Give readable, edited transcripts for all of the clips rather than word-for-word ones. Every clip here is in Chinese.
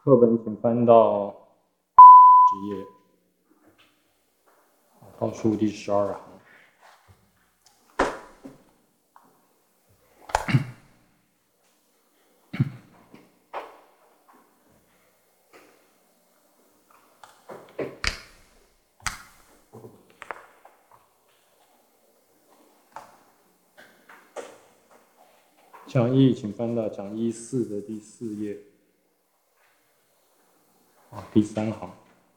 课本请翻到10页，倒数第12行。讲义请翻到讲义4的第4页，第3行。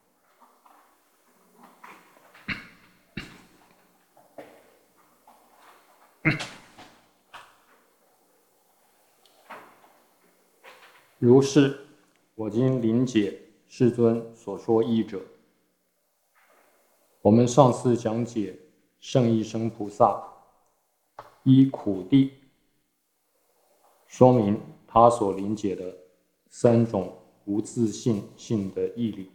如是，我今临解世尊所说义者。我们上次讲解圣意生菩萨依苦谛说明他所临解的3种无自性性的义理，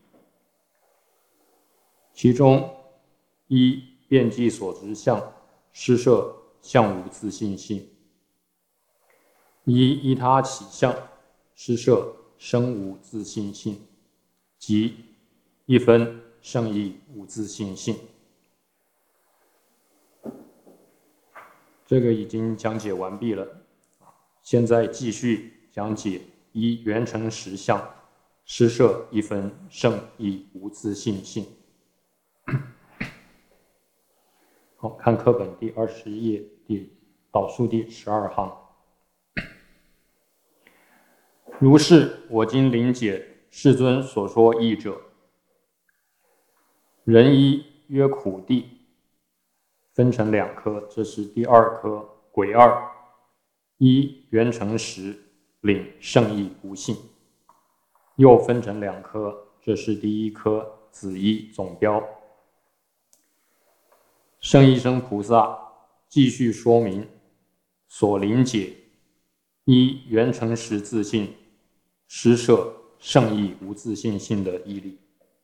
其中一遍计所执相施设相无自性性，一依他起相施设生无自性性，即一分圣意无自性性。这个已经讲解完毕了，现在继续讲解依圆成实相施设一分圣意无自性性。好，看课本第20页倒数第12行。如是，我今临解世尊所说义者。人一曰苦谛，分成2科，这是第2科，癸二。一圆成实，领圣意无性，又分成2科，这是第1科，子一总标。圣意生菩萨继续说明所临解依圆成实自性施设圣意无自性性的义理。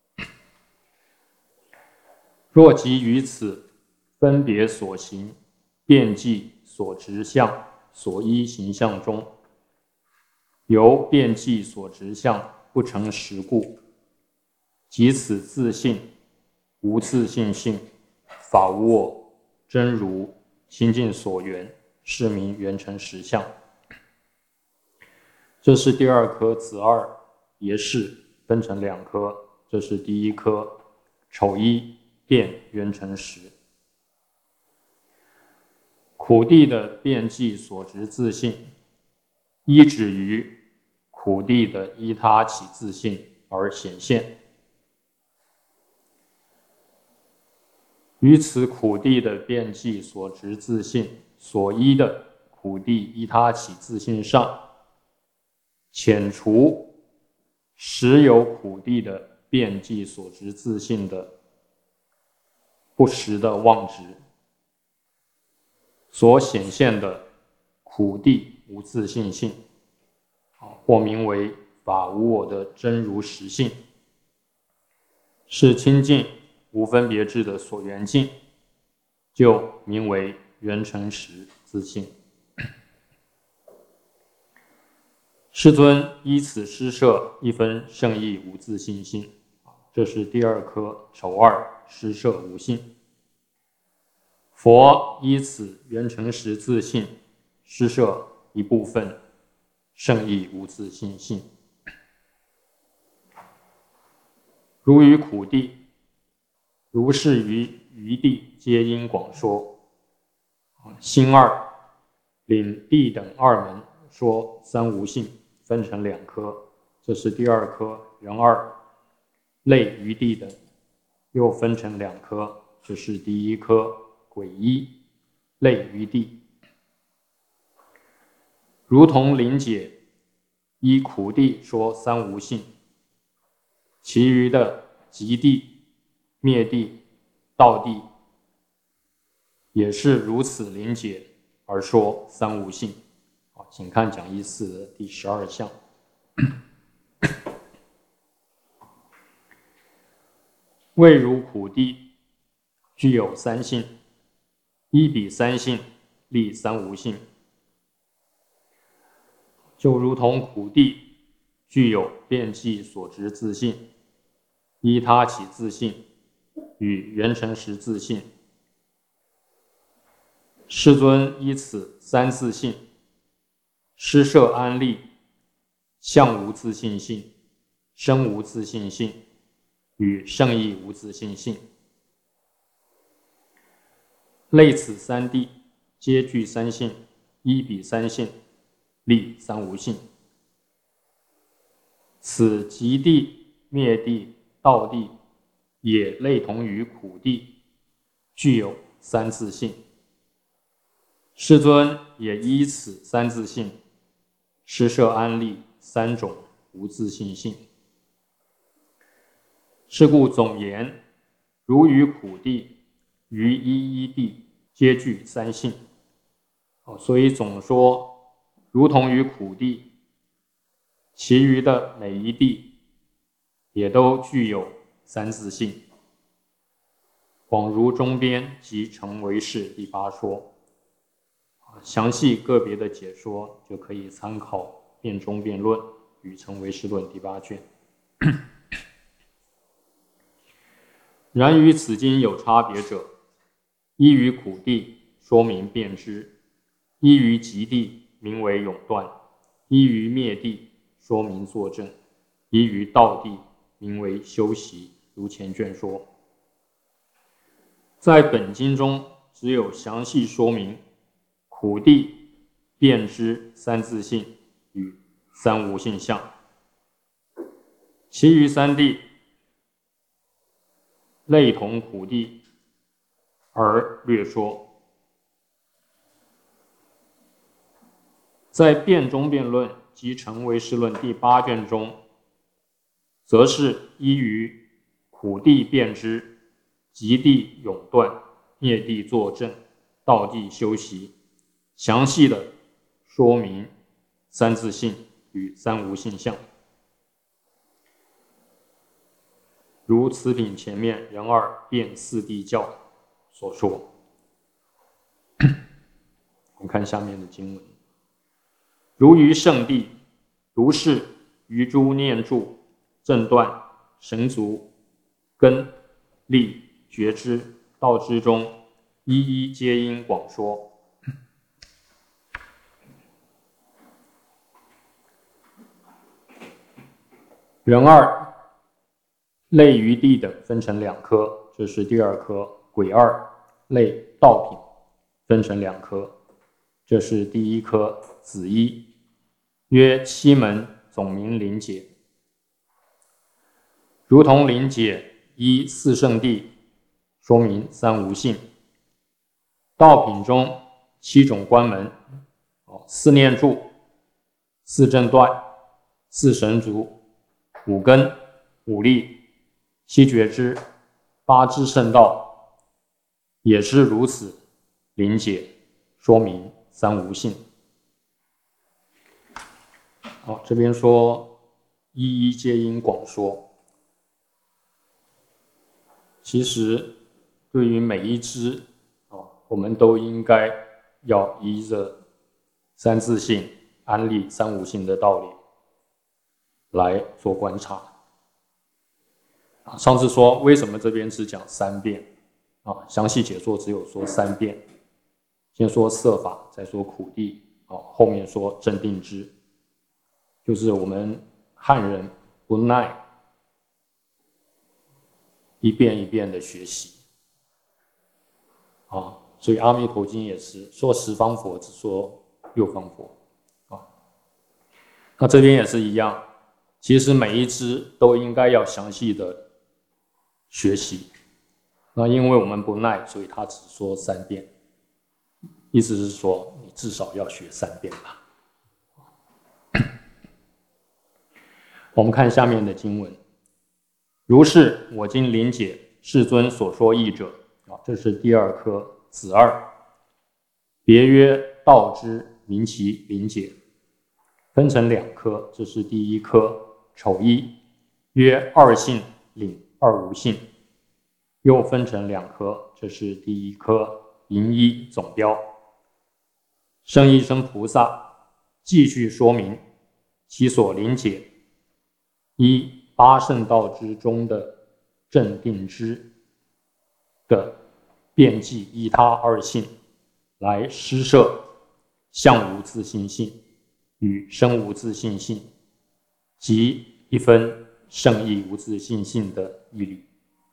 若即于此分别所行、遍计所执相、所依形象中，由遍计所执相不成实故，即此自性无自性性，法无我，真如心境所缘，是名圆成实相。这是第2科，子二也是分成2科，这是第1科，丑一遍圆成实。苦谛的遍计所执自性，依止于苦谛的依他起自性而显现。于此苦谛的遍计所执自性所依的苦谛依他起自性上，遣除实有苦谛的遍计所执自性的不实的妄执，所显现的苦谛无自性性，或名为法无我的真如实性，是清净无分别智的所缘境，就名为圆成实自性。世尊依此施设一分圣意无自性性，这是第2科，丑二施设无性。佛依此圆成实自性施设一部分圣意无自性性，如于苦谛，如是于余谛皆应广说。心二领谛等2门说三无性，分成2科，这是第2科，人二类余谛等又分成2科，这是第1科，癸一类余谛。如同临解依苦谛说三无性，其余的极谛、灭谛、道谛也是如此临解而说三无性。请看讲义4的第12项。谓如苦谛具有3性，依彼3性立三无性。就如同苦谛具有遍计所执自性，依他起自性，与缘成实自性。世尊依此三自性，施设安立相无自性性、生无自性性与圣义无自性性。类此三谛，皆具三性，依彼三性，立三无性。此极谛、灭谛、道谛，也类同于苦谛，具有三自性。世尊也依此三自性，施设安立三种无自性性。是故总言，如于苦谛，于一一谛，皆具三性。所以总说，如同于苦谛，其余的每一谛也都具有三自性。广如中边及成唯识第八说，详细个别的解说就可以参考《辩中辩论》与《成唯识论》第8卷。然于此经有差别者，依于苦谛说明辩知，依于极谛名为永断，依于灭谛说明作证，依于道谛名为修习，如前卷说。在本经中只有详细说明苦谛辩知三自性与三无性相，其余三谛类同苦谛而略说。在辩中辩论及成唯识论第8卷中，则是依于苦谛辩知、极谛永断、灭谛作证、道谛修习，详细的说明三自性与三无性相。如此品前面人二辩四谛教所说。我们看下面的经文：如于圣谛，如是于诸念住、正断、神足、根、力、觉知、道之中，一一皆应广说。人二类于谛等分成2科，这是第2科；鬼二类道品分成2科，这是第1科。子一曰七门总名灵解，如同灵解依四圣谛说明三无性。道品中7种关门，四念住、四正断、四神足、五根、五力、七觉知、八支圣道，也是如此灵解说明三无性。好，这边说一一皆应广说。其实对于每一支我们都应该要依着三自性、安立三无性的道理来做观察。上次说为什么这边只讲3遍详细解说只有说3遍，先说色法，再说苦谛后面说正定知，就是我们汉人不耐一遍一遍的学习所以阿弥陀经也是说10方佛只说6方佛那这边也是一样，其实每一支都应该要详细的学习。那因为我们不耐，所以他只说3遍，意思是说你至少要学3遍吧。我们看下面的经文：如是我今灵解世尊所说义者这是第2科子二，别曰道之名其灵解，分成2科，这是第1科丑一，曰二性领二无性，又分成2科，这是第1科银一总标。圣义生菩萨继续说明其所灵解依八圣道之中的正定之的遍计依他二性来施设相无自性性与生无自性性及一分圣义无自性性的义理。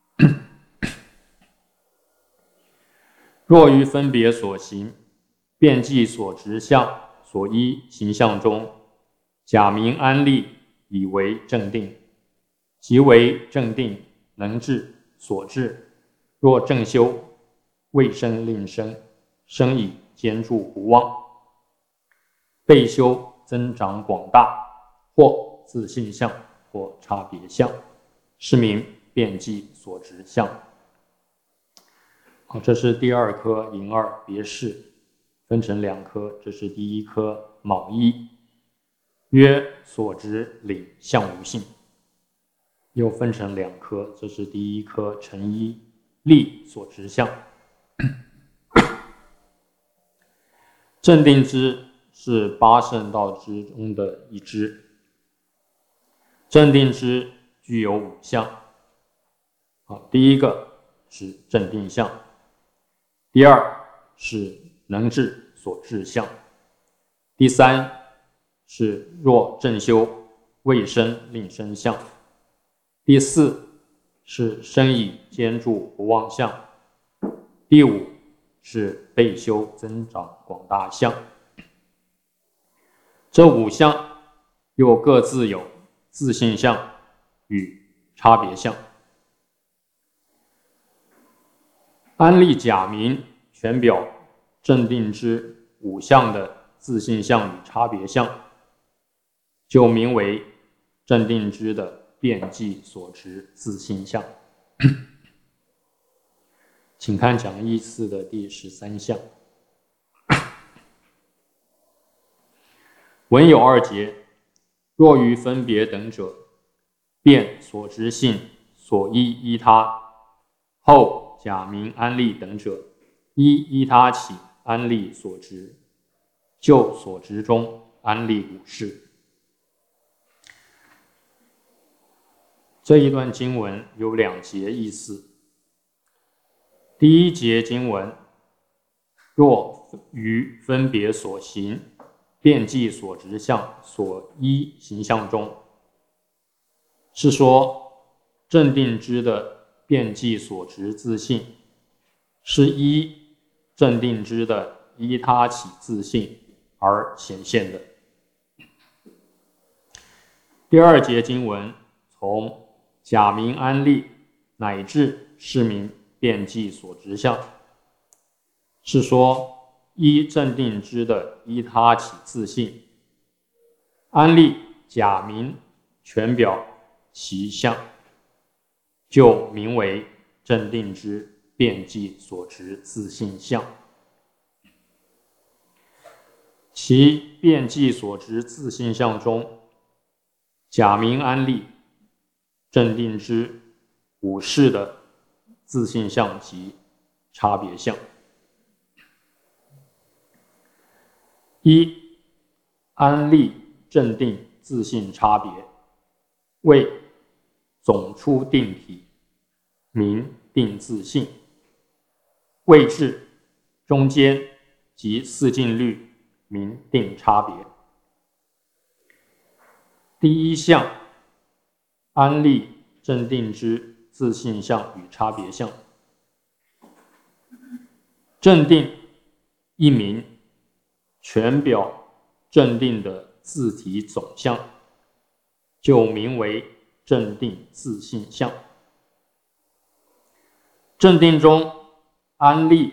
若于分别所行、遍计所执相、所依形象中，假名安立以为正定，即为正定能治所治。若正修未生令生，生以坚住不忘，备修增长广大，或自性相，或差别相，是名遍计所执相。好，这是第二科寅二别释，分成两科。这是第一科卯一，曰所执领相无性，又分成两科。这是第一科辰一，立所执相。正定支是八圣道之中的一支。正定支具有五相。第一个是正定相，第二是能治所治相，第三是若正修未生令生相，第四是生以坚住不忘相，第五是备修增长广大相。这五相又各自有自性相与差别相。安立假名全表正定之五相的自性相与差别相，就名为正定之的遍计所执自性相。请看讲义4的第13项。文有二节，若于分别等者，辨所执性所依他，后假名安立等者，依他起安立所执，就所执中安立五事。这一段经文有两节意思。第一节经文，若于分别所行、遍计所执相、所依形象中，是说正定之的遍计所执自性是依正定之的依他起自性而显现的。第二节经文从假名安立乃至是名遍计所执相，是说依正定之的依他起自性安立假名全表其相，就名为正定之遍计所执自性相。其遍计所执自性相中，假名安立正定之五事的自性相及差别相。一、安立正定自性差别，为总出定体，名定自性；位置中间及四境律，名定差别。第一项，安立正定之自性相与差别相。正定一名全表正定的自体总相，就名为正定自性相。正定中安立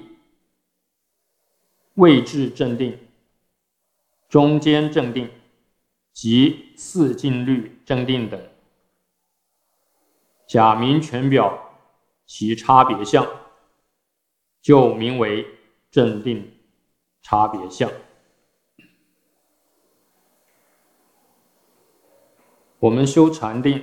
位置正定、中间正定及四境律正定等，假名全表其差别相，就名为正定差别相。我们修禅定，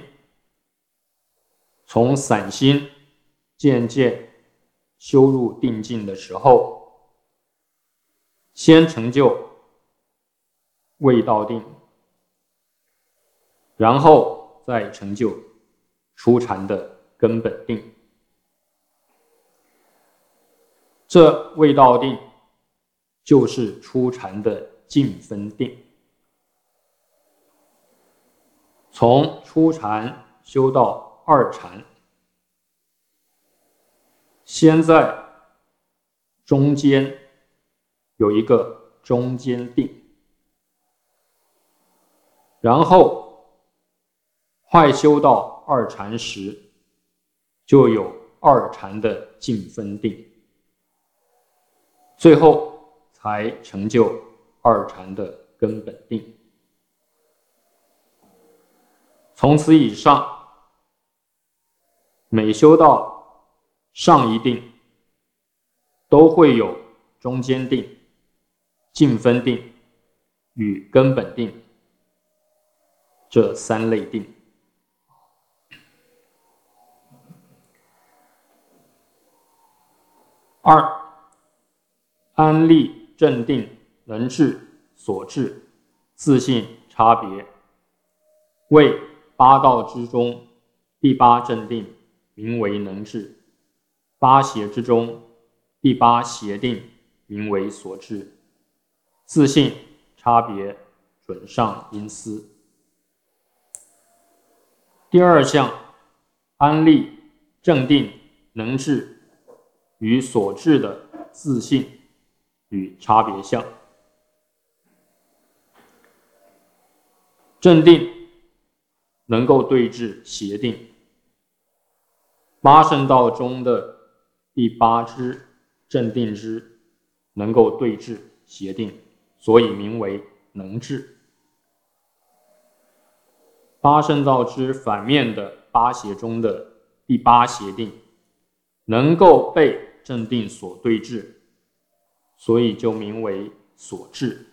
从散心渐渐修入定境的时候，先成就未到定，然后再成就初禅的根本定。这味道定就是初禅的净分定。从初禅修到二禅，先在中间有一个中间定，然后快修到二禅时，就有二禅的净分定，最后才成就二禅的根本定。从此以上，每修到上一定，都会有中间定、净分定与根本定这三类定。二、安立正定能治所治自性差别，为八道之中第八正定，名为能治；八邪之中第八邪定，名为所治。自性差别准上因思。第二项，安立正定能治与所治的自性与差别相。正定能够对治邪定，八圣道中的第八支正定支能够对治邪定，所以名为能治。八圣道之反面的八邪中的第八邪定能够被正定所对治，所以就名为所治。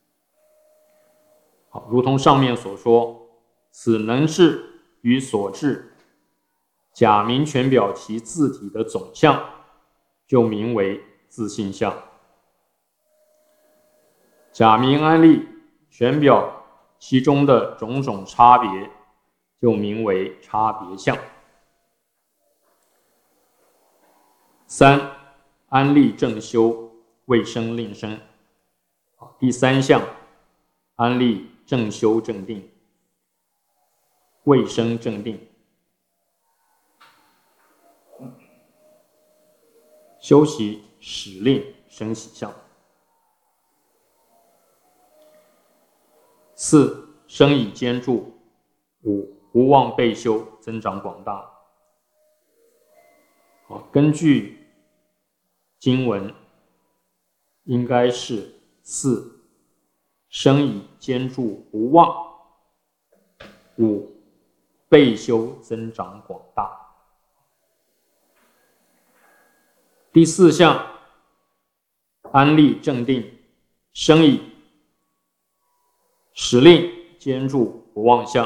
好，如同上面所说，此能治与所治，假名全表其自体的总相，就名为自性相。假名安立全表其中的种种差别，就名为差别相。三、安立正修，未生令生。第三项，安立正修正定，未生正定。修习使令生喜相。四、生以坚住。五、无妄备修，增长广大。根据经文，应该是四、生以坚住无妄。五、备修增长广大。第四项，安立正定，生以使令坚住不妄相。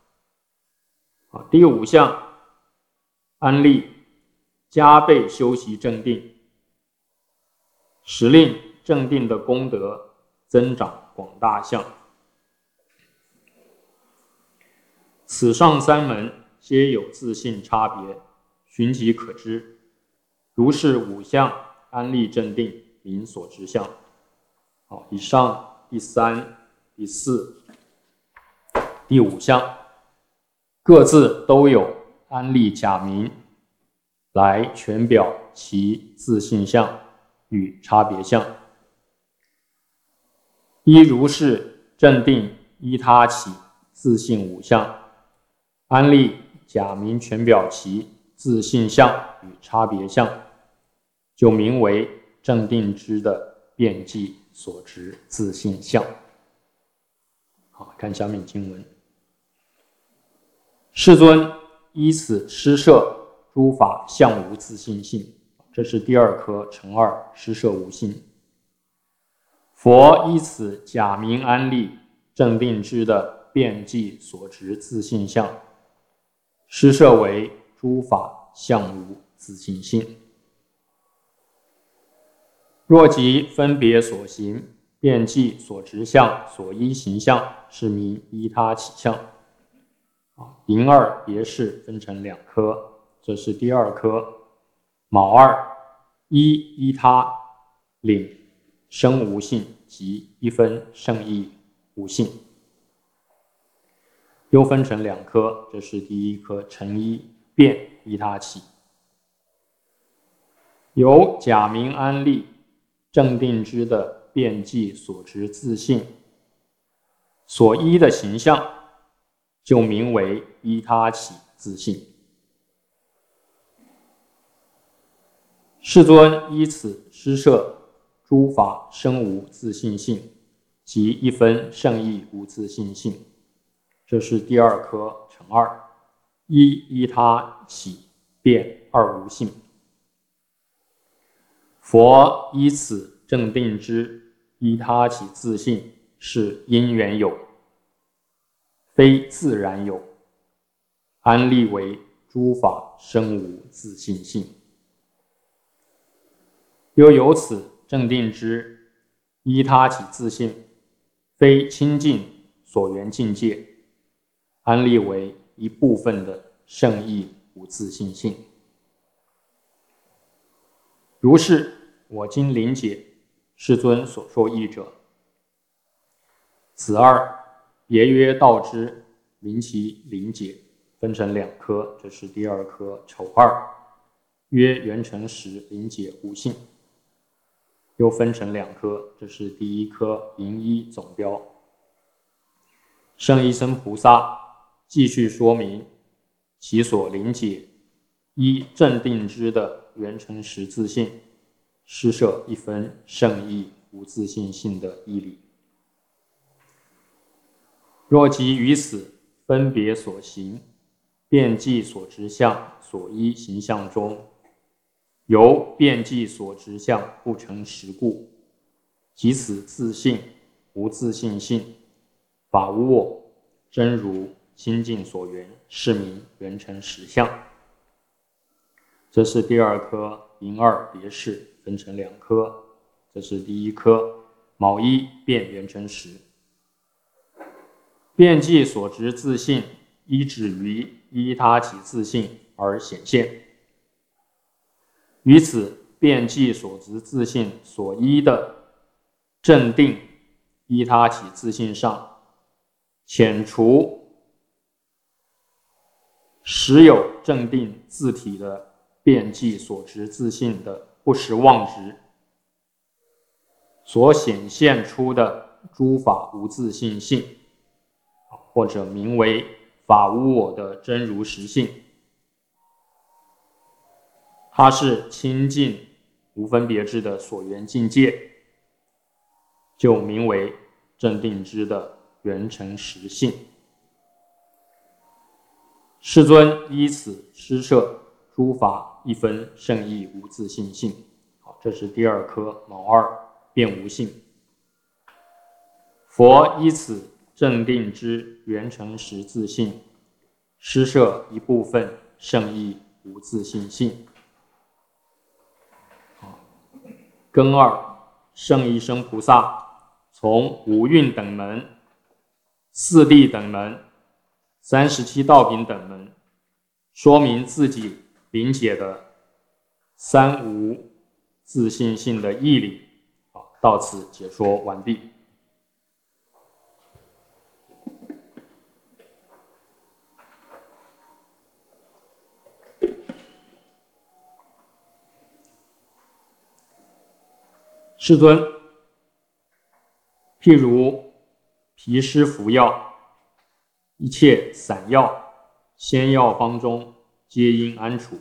第五项，安立加倍修习正定，使令正定的功德增长广大相。此上三门皆有自性差别，寻即可知。如是五项安立正定，名所知相。好，以上第三、第四、第五项各自都有安立假名来全表其自性相与差别相。一如是正定依他起自性五项，安立假名全表其自性相与差别相，就名为正定支的遍计所执自性相。好，看下面经文。世尊依此施设诸法相无自性性，这是第二科乘二施设无性。佛依此假名安立正定支的遍计所执自性相，施设为诸法相无自性性。若即分别所行，遍计所执相所依行相，是名依他起相。 寅二别氏分成2科，这是第2科。卯二，依他领生无性及一分胜义无性，又分成2科，这是第1科。辰一，变依他起。由假名安立正定之的变记所执自性所依的形象，就名为依他起自性。世尊依此施设诸法生无自性性及一分胜义无自性性，这是第2科。辰二，依他起变二无性。佛依此正定之依他起自性，是因缘有，非自然有，安立为诸法生无自性性。又由此正定之依他起自性，非清净所缘境界，安立为一部分的胜义无自性性。如是我今临解世尊所说义者，此二别约道之明其临解，分成2科，这是第2科。丑二，曰圆成实临解无性，又分成2科，这是第1科。寅一总标。圣一生菩萨继续说明其所临解依正定之的圆成实自性，施设一分胜义无自性性的义理。若即于此分别所行变记所执相所依形象中，由变记所执相不成实故，即此自性无自性性，法无我，真如清净所缘，是名圆成实相。这是第2科。寅二别氏分成2科，这是第1科。卯一，变圆成实。变记所执自性依止于依他起自性而显现，于此变记所执自性所依的正定依他起自性上，遣除实有正定自体的变记所执自性的不实妄执，所显现出的诸法无自性性，或者名为法无我的真如实性，它是清净无分别智的所缘境界，就名为正定之的圆成实性。世尊依此施设诸法一分胜义无自性性。好，这是第2科。卯二，变无性。佛依此正定之圆成实自性，施设一部分胜义无自性性。庚二，圣一生菩萨从五蕴等门、四谛等门、37道品等门，说明自己临解的三无自性性的义理。好，到此解说完毕。世尊，譬如皮湿服药，一切散药、仙药方中，皆应安处。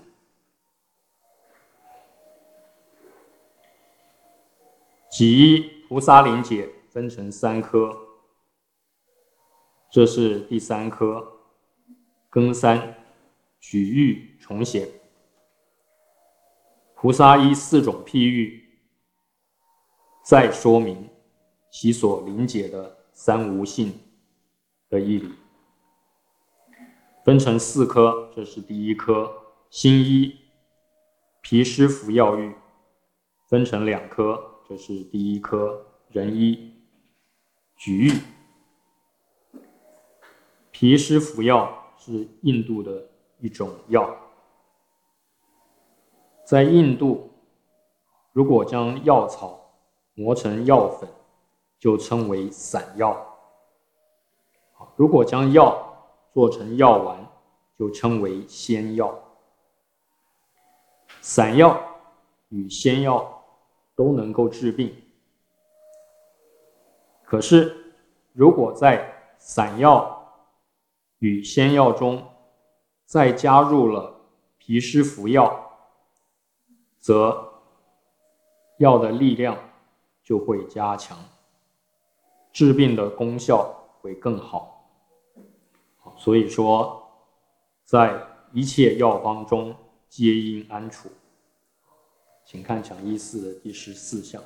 己一菩萨临解分成3科，这是第3科。庚三，举喻重显。菩萨依4种譬喻，再说明其所临解的三无性的义理，分成4科，这是第1科。心一皮湿服药喻分成2科，这是第1科。人一举喻皮湿服药是印度的一种药。在印度，如果将药草磨成药粉，就称为散药；如果将药做成药丸，就称为仙药。散药与仙药都能够治病，可是如果在散药与仙药中再加入了皮湿服药，则药的力量就会加强，治病的功效会更好。所以说，在一切药方中皆应安处。请看讲义4的第14项。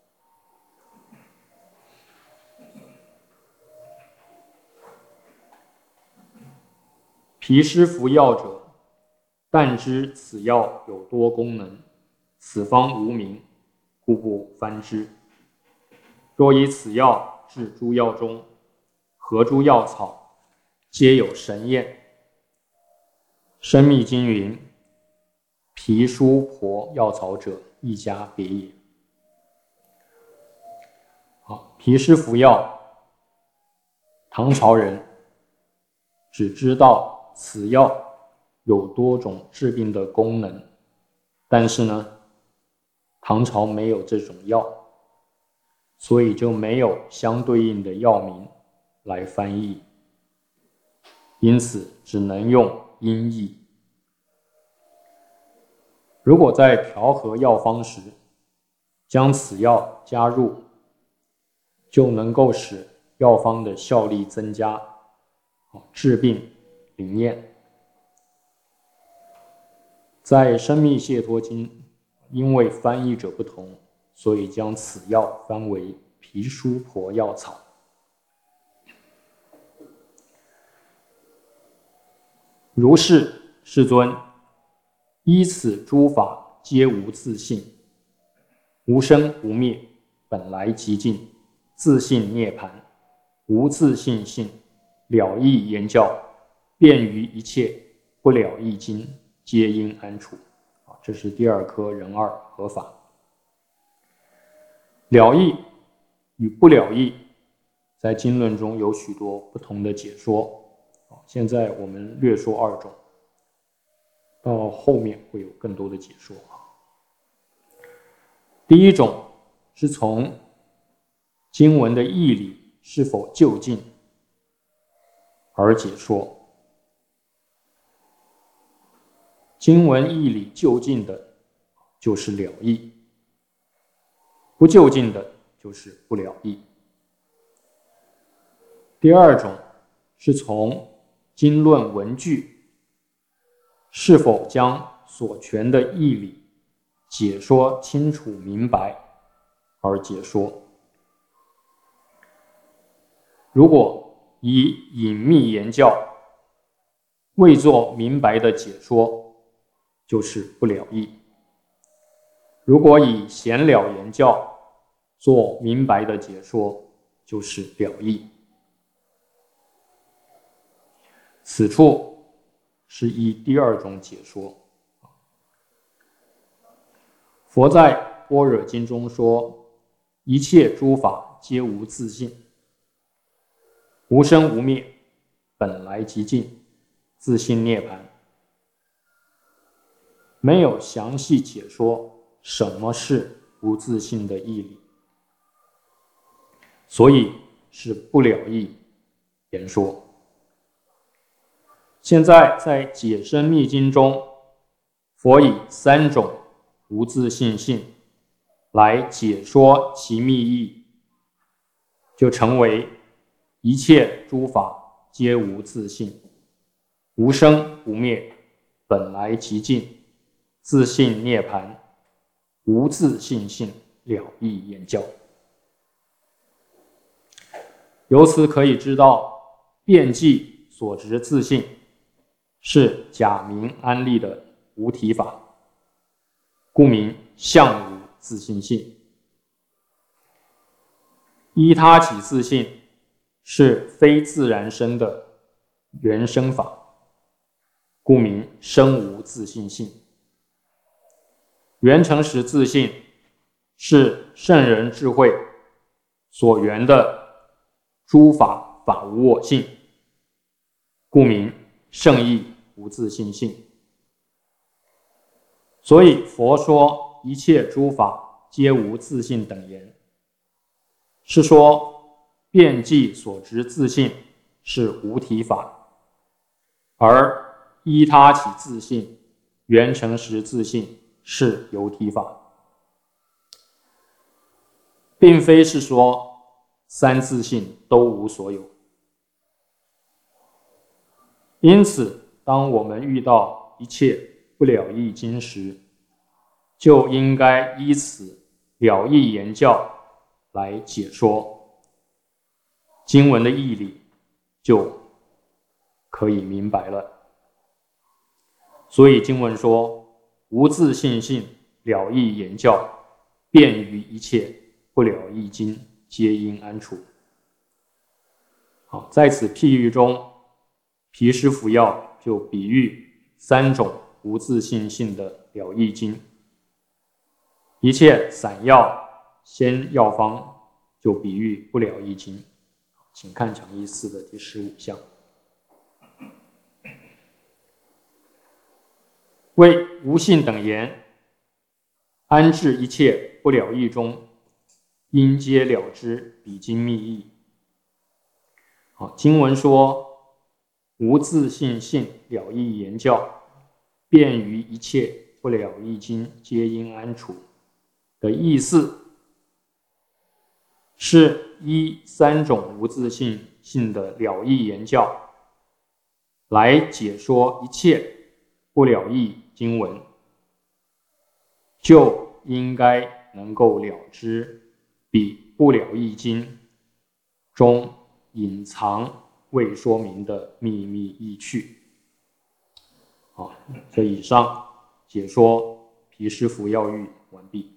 皮湿服药者，但知此药有多功能，此方无名，故不翻之。若以此药治诸药中，何诸药草皆有神验。生密经云：皮舒婆药草者，一家别也。皮湿服药，唐朝人只知道此药有多种治病的功能，但是呢，唐朝没有这种药，所以就没有相对应的药名来翻译，因此只能用音译。如果在调和药方时将此药加入，就能够使药方的效力增加，治病灵验。在《生密解脱经》，因为翻译者不同，所以将此药翻为皮舒婆药草。如是，世尊，依此诸法皆无自性，无生无灭，本来寂静，自性涅槃，无自性性，了义言教，便于一切不了义经，皆应安处。这是第2科人二合法。了义与不了义，在经论中有许多不同的解说。现在我们略说2种，到后面会有更多的解说。第一种是从经文的义理是否究竟而解说。经文义理究竟的，就是了义；不究竟的，就是不了义。第2种是从经论文句是否将所权的义理解说清楚明白而解说。如果以隐秘言教未做明白的解说，就是不了义；如果以显了言教做明白的解说，就是了义。此处是依第2种解说。佛在般若经中说，一切诸法皆无自性，无生无灭，本来寂静，自性涅槃。没有详细解说什么是无自性的义理，所以是不了义言说。现在在解深密经中，佛以3种无自性性来解说其密义，就成为一切诸法皆无自性，无生无灭，本来寂静，自性涅槃，无自性性，了义言教。由此可以知道，辩记所执自性是假名安立的无体法，故名相无自性性。依他起自性是非自然生的原生法， 故名身无自性性。圆成实自性是圣人智慧所缘的诸法法无我性，故名圣义无自性性。所以佛说一切诸法皆无自性等言，是说遍计所执自性是无体法，而依他起自性圆成实自性是有体法，并非是说三自性都无所有。因此当我们遇到一切不了义经时，就应该依此了义言教来解说经文的义理，就可以明白了。所以经文说无自性性了义言教，便于一切不了义经皆应安处。好，在此譬喻中，毗湿服药就比喻三种无自性性的了义经，一切散药仙药方就比喻不了义经。请看讲义4的第15项。为无性等言，安置一切不了义中，应皆了知彼经密意。经文说无自性性了义言教，便于一切不了义经皆应安处的意思，是依三种无自性性的了义言教来解说一切不了义经文，就应该能够了知彼不了义经中隐藏未说明的秘密意趣。这以上解说毗湿服药喻完毕。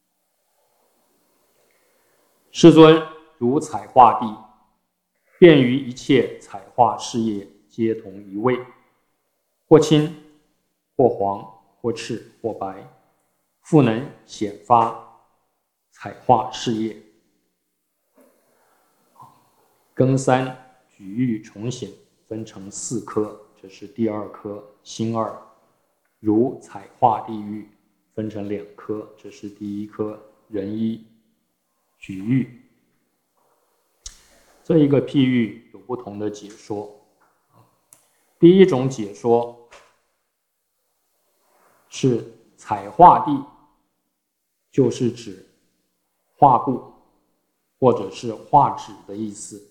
世尊如彩画地，便于一切彩画事业皆同一味，或青或黄或赤或白，复能显发彩画事业。庚三举喻重显分成4科，这是第2科心2。如彩画地狱分成2科，这是第1科人1举喻。这一个譬喻有不同的解说。第一种解说是彩画地，就是指画布或者是画纸的意思。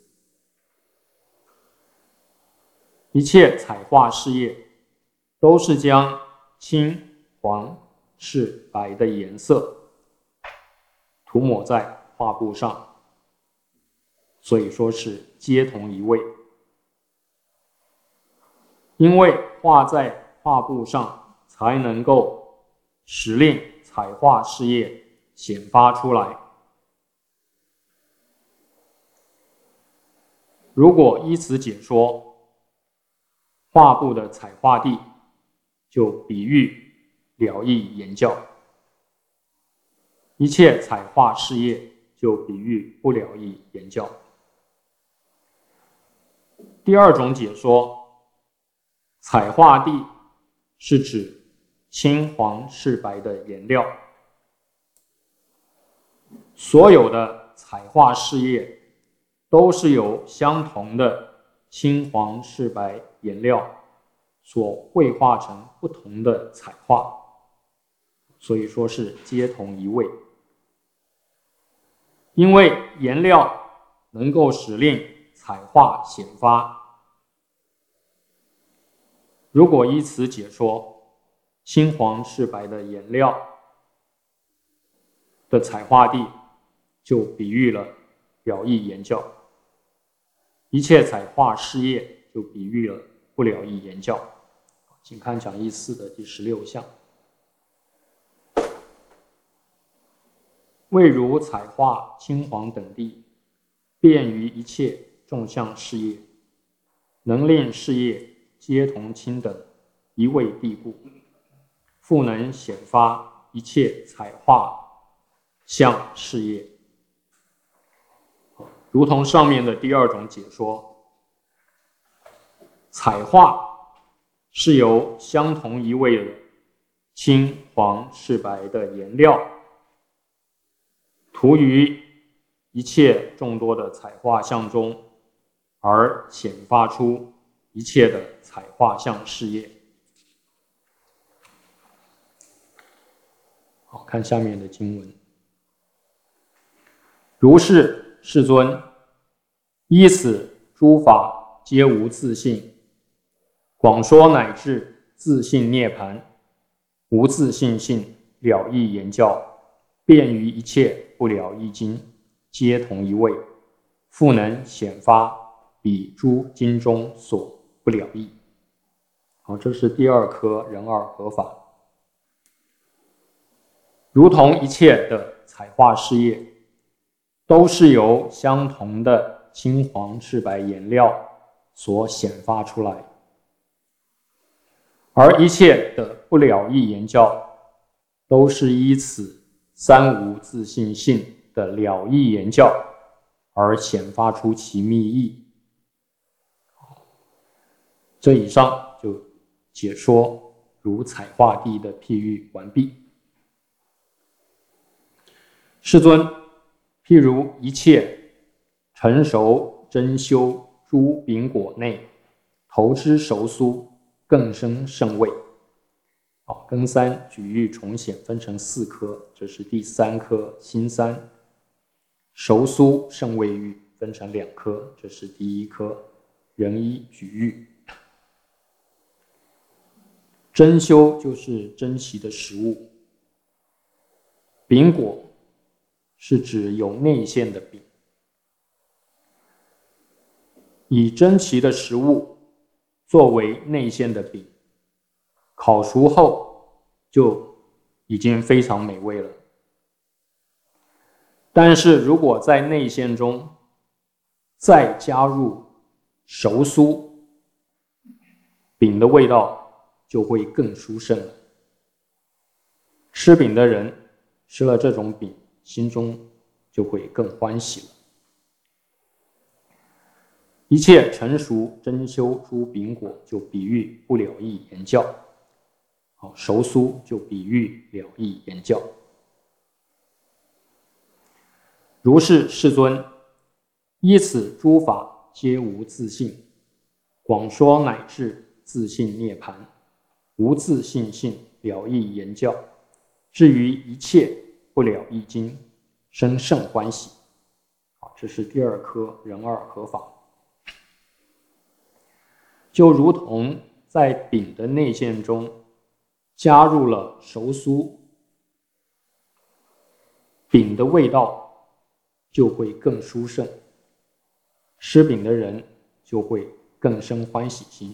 一切彩画事业都是将青、黄、赤、白的颜色涂抹在画布上，所以说是皆同一味。因为画在画布上，才能够使令彩画事业显发出来。如果依此解说，画布的彩画地就比喻了义言教，一切彩画事业就比喻不了义言教。第2种解说，彩画地是指青、黄、赤、白的颜料，所有的彩画事业都是由相同的青、黄、赤、白颜料所绘画成不同的彩画，所以说是皆同一味。因为颜料能够使令彩画显发，如果依此解说，青、黄、赤、白的颜料的彩画地就比喻了了义言教，一切彩画事业就比喻了不了义言教。请看讲义4的第16项。为如彩画青黄等地，便于一切众相事业，能令事业皆同清等， 一味地故，复能显发一切彩化相事业。如同上面的第二种解说，彩化是由相同一味的青、黄、赤、白的颜料涂于一切众多的彩画像中，而显发出一切的彩画像事业。好，看下面的经文。如是，世尊，依此诸法皆无自性，广说乃至自性涅槃，无自性性了义言教，遍于一切不了义经，皆同一味，复能显发彼诸经中所不了义。好，这是第二科人二合法。如同一切的彩画事业，都是由相同的青、黄、赤、白颜料所显发出来，而一切的不了义言教，都是依此三无自性性的了义言教而显发出其密意。这以上就解说如彩画地的譬喻完毕。世尊，譬如一切成熟珍馐诸饼果内，投之熟酥，更生胜味。好，庚三举喻重显分成4科，这是第3科辛三。熟酥胜味喻分成2科，这是第1科壬一举喻。珍馐就是珍奇的食物，饼果是指有内馅的饼。以珍奇的食物作为内馅的饼，烤熟后就已经非常美味了。但是如果在内馅中再加入熟酥，饼的味道就会更殊胜了。吃饼的人吃了这种饼，心中就会更欢喜了。一切成熟珍馐诸饼果，就比喻不了义言教。好，熟酥就比喻了义言教。如是，世尊，依此诸法皆无自性，广说乃至自性涅槃，无自性性了义言教，至于一切不了义经，生甚欢喜。好，这是第2科人二合法。就如同在饼的内馅中加入了熟酥，饼的味道就会更殊胜，吃饼的人就会更生欢喜心。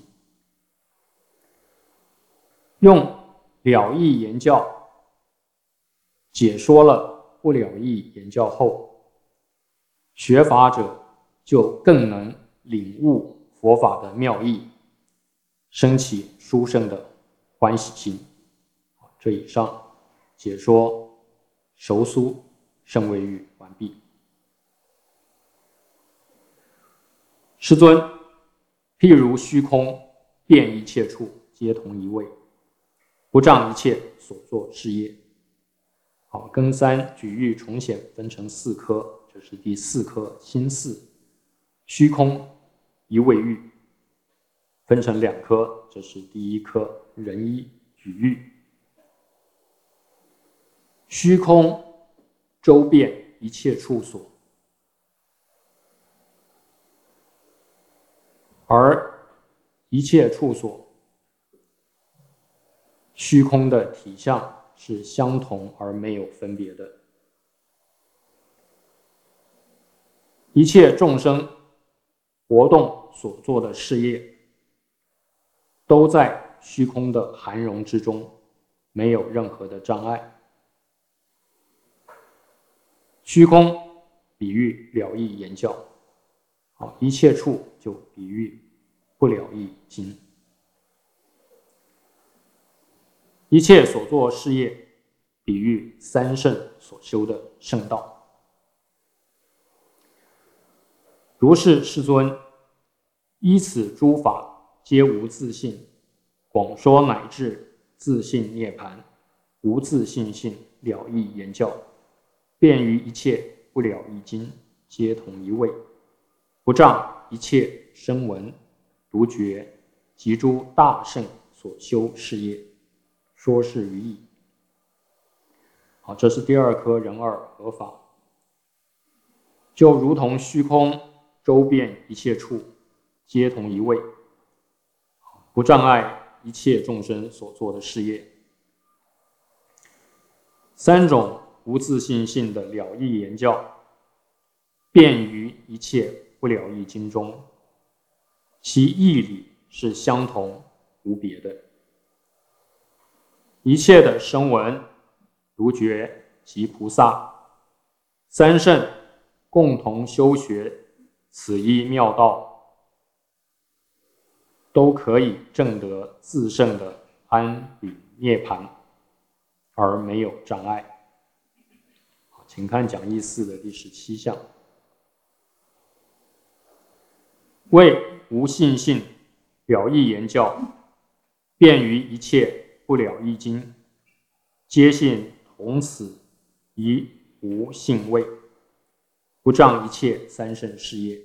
用了义言教解说了不了义言教后，学法者就更能领悟佛法的妙义，升起殊胜的欢喜心。这以上解说熟酥胜味喻完毕。世尊，譬如虚空，遍一切处，皆同一味，不障一切所作事业。好，庚三举喻重显分成4科，这是第4科辛四。虚空一味喻分成2科，这是第1科壬一举喻。虚空周遍一切处所，而一切处所虚空的体相是相同而没有分别的。一切众生活动所做的事业，都在虚空的含容之中，没有任何的障碍。虚空比喻了义言教，好，一切处就比喻不了义经。 一切所作事业，比喻三圣所修的圣道。如是世尊，依此诸法皆无自性，广说乃至自性涅槃，无自性性了义言教，便于一切不了义经，皆同一位，不障一切声闻、独觉及诸大圣所修事业，说是于义。好，这是第二颗人二合法，就如同虚空周遍一切处，皆同一位，不障碍一切众生所做的事业。三种无自性性的了义言教，便于一切不了义经中，其义理是相同无别的。一切的声闻、独觉及菩萨三圣共同修学此一妙道，都可以证得自胜的安与涅槃，而没有障碍。请看讲义4的第17项。为无性性了义言教，便于一切不了义经，皆信同此一无性位，不障一切三圣事业。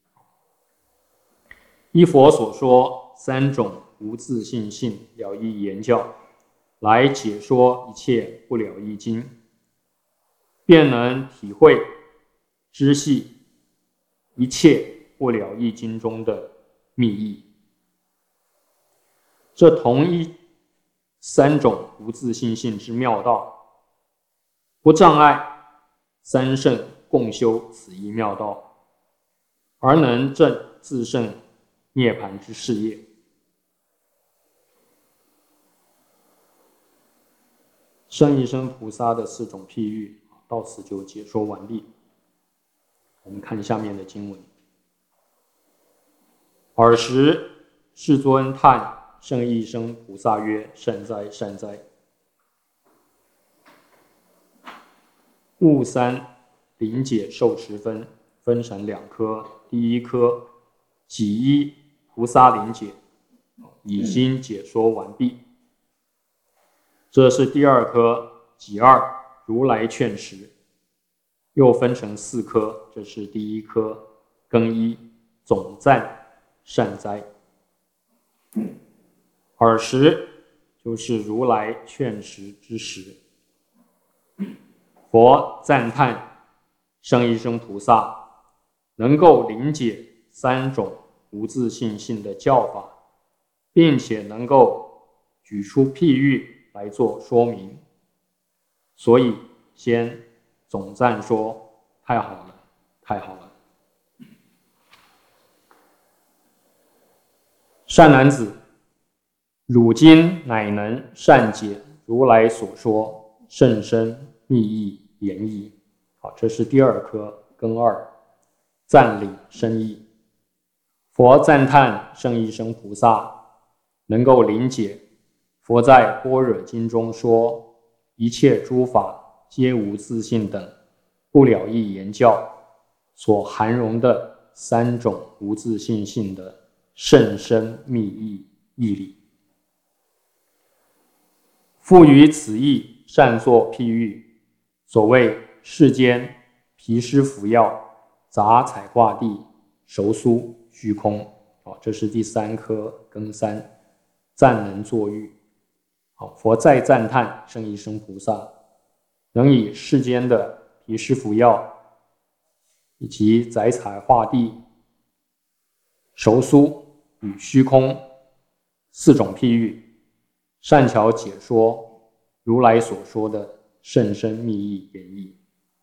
依佛所说三种无自性性了义言教，来解说一切不了义经，便能体会知悉一切不了义经中的密意。这同一三种无自性性之妙道，不障碍三圣共修此一妙道，而能证自胜涅槃之事业。圣义生菩萨的4种譬喻到此就解说完毕。我们看下面的经文。尔时世尊叹圣义生菩萨曰：善哉，善哉！悟三临解受持分成2科，第一科己一菩萨临解，已经解说完毕。这是第二科己二如来劝实，又分成4科，这是第一科庚一总赞善哉。尔时就是如来劝实之时，佛赞叹圣义生菩萨能够临解3种无自性性的教法，并且能够举出譬喻来做说明，所以先总赞说：太好了，太好了！善男子，汝今乃能善解如来所说甚深密意言义。好，这是第二科庚二赞领深义。佛赞叹圣义生菩萨能够临解佛在般若经中说一切诸法皆无自性等不了义言教所含容的3种无自性性的甚深密意义理，复于此义善作譬喻，所谓世间毗湿服药、杂彩化地、熟酥虚空。这是第3科庚三赞能作喻。佛再赞叹圣义生菩萨能以世间的毗湿服药以及杂彩化地、熟酥与虚空4种譬喻，善巧解说如来所说的甚深密意言义。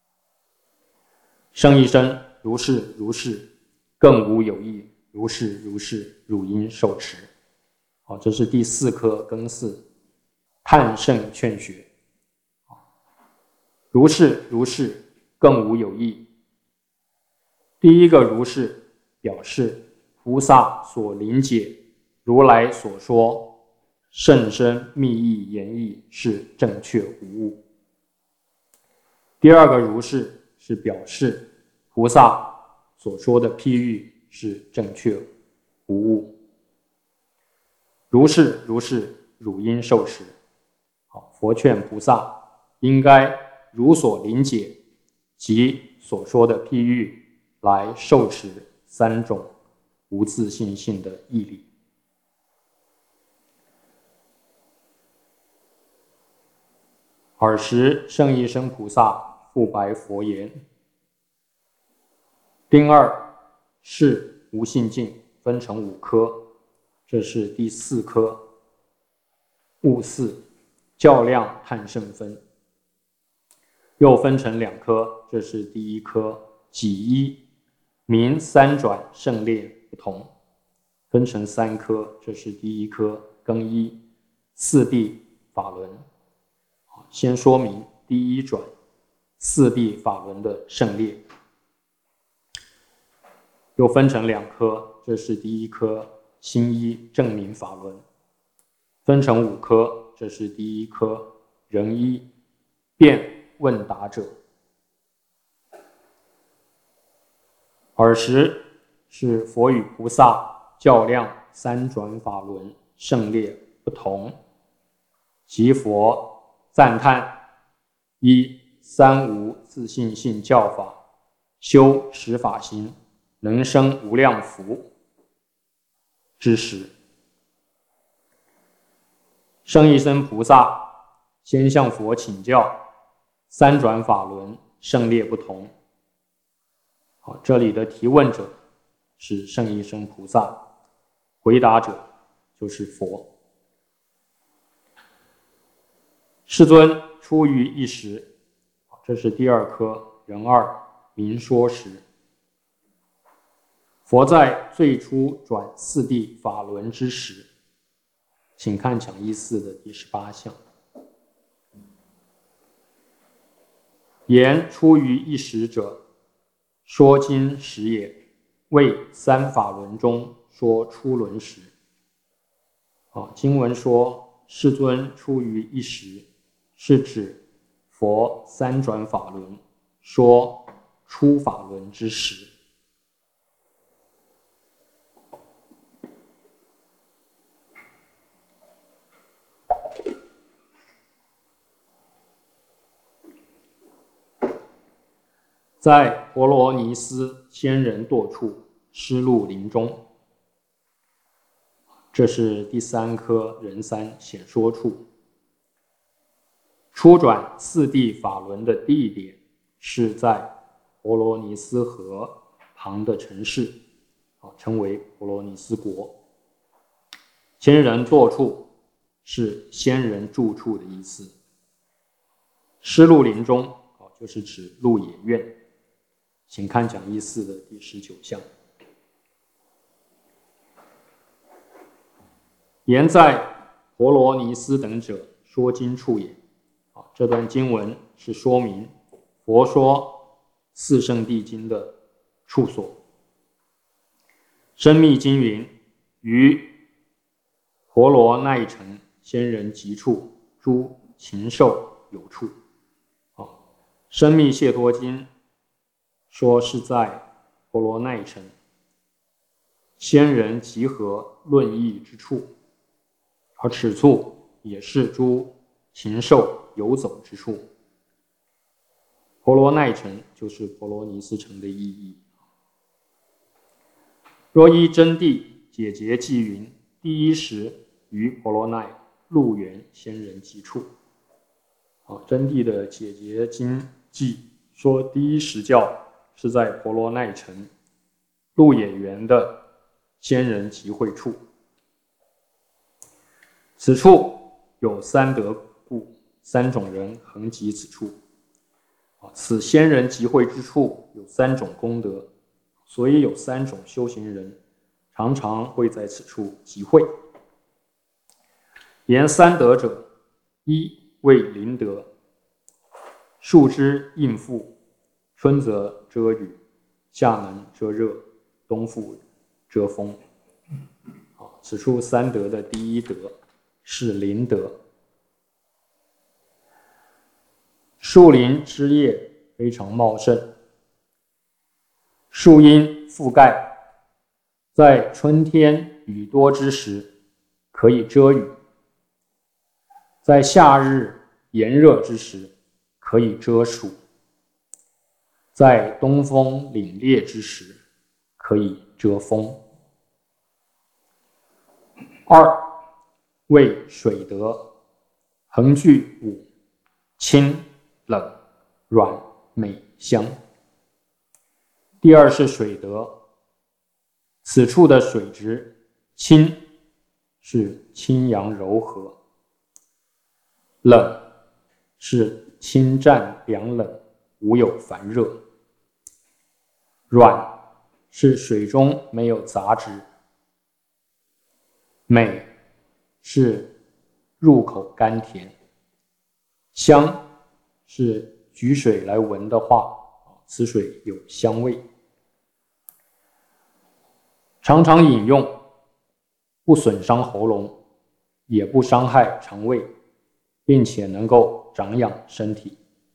圣义生，如是如是，更无有异，如是如是，汝应受持。这是第4科庚四叹圣劝学。如是如是，更无有异。第一个如是表示菩萨所临解如来所说甚深密意言义是正确无误。第二个如是是表示菩萨所说的譬喻是正确无误。如是如是，汝应受持。佛劝菩萨应该如所理解及所说的譬喻来受持三种无自性性的义理。尔时圣义生菩萨复白佛言：丁二是无性境分成5科，这是第4科。物4较量探胜分，又分成2科，这是第1科。己一名三转胜劣不同，分成3科，这是第1科。庚一四谛法轮，先说明第一转四谛法轮的胜劣，又分成2科，这是第1科。辛一证明法轮，分成5科，这是第1科。人一辩问答者，尔时是佛与菩萨较量三转法轮胜劣不同，即佛赞叹一三无自性性教法，修十法行，能生无量福之时，圣义生菩萨先向佛请教三转法轮胜劣不同。这里的提问者是圣义生菩萨，回答者就是佛。世尊出于一时，这是第2科。人二明说时，佛在最初转四谛法轮之时，请看讲义4的第18项。言出于一时者，说经时也，为三法轮中说出轮时。经文说世尊出于一时，是指佛三转法轮说出法轮之时。在婆罗尼斯仙人堕处失鹿林中，这是第3科人3显说处。初转四谛法轮的地点是在婆罗尼斯河旁的城市，称为婆罗尼斯国。仙人堕处是仙人住处的意思。失鹿林中就是指鹿野苑，请看讲义4的第19项。言在婆罗尼斯等者说经处也。这段经文是说明佛说四圣谛经的处所。深密经云：于婆罗奈城仙人集处，诸禽兽有处。深密解脱经说是在婆罗奈城仙人集合论义之处，而此处也是诸禽兽游走之处。婆罗奈城就是婆罗尼斯城的意义。若依真谛解结记云：第一时于婆罗奈鹿园仙人集处。真谛的解结经记说第一时教是在婆罗奈城鹿野园的仙人集会处。此处有三德故，三种人恒集此处。此仙人集会之处有3种功德，所以有3种修行人常常会在此处集会。言三德者，一为林德，树枝应付，春则遮雨，夏能遮热，冬复遮风。此处三德的第一德是灵德。树林枝叶非常茂盛，树荫覆盖，在春天雨多之时可以遮雨，在夏日炎热之时可以遮暑，在东风凛冽之时可以遮风。二，为水德，恒具五：清、冷、软、美、香。第二是水德，此处的水质清，是清扬柔和；冷是清湛凉冷，无有烦热；软是水中没有杂质；美是入口甘甜；香是举水来闻的话，此水有香味。常常饮用，不损伤喉咙，也不伤害肠胃，并且能够长养身体。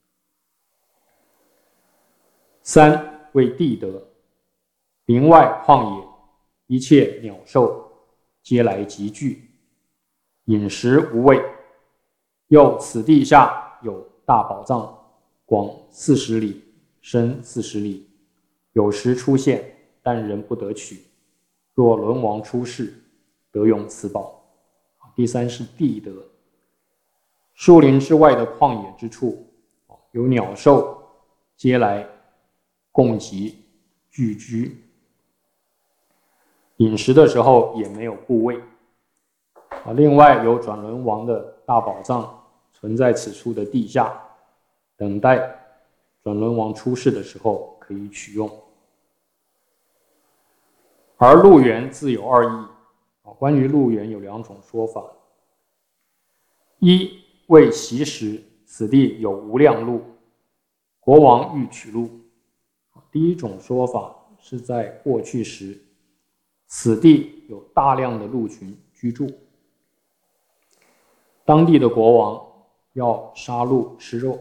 三，为地德，林外旷野，一切鸟兽皆来集聚，饮食无味。又此地下有大宝藏，广40里，深40里，有时出现，但人不得取。若轮王出世，得用此宝。第三是地德，树林之外的旷野之处，有鸟兽皆来共集聚居，饮食的时候也没有部位。另外有转轮王的大宝藏存在此处的地下，等待转轮王出世的时候可以取用。而鹿园自有二义，关于鹿园有2种说法。一，为习食，此地有无量鹿，国王欲取鹿。第一种说法是在过去时，此地有大量的鹿群居住，当地的国王要杀鹿吃肉，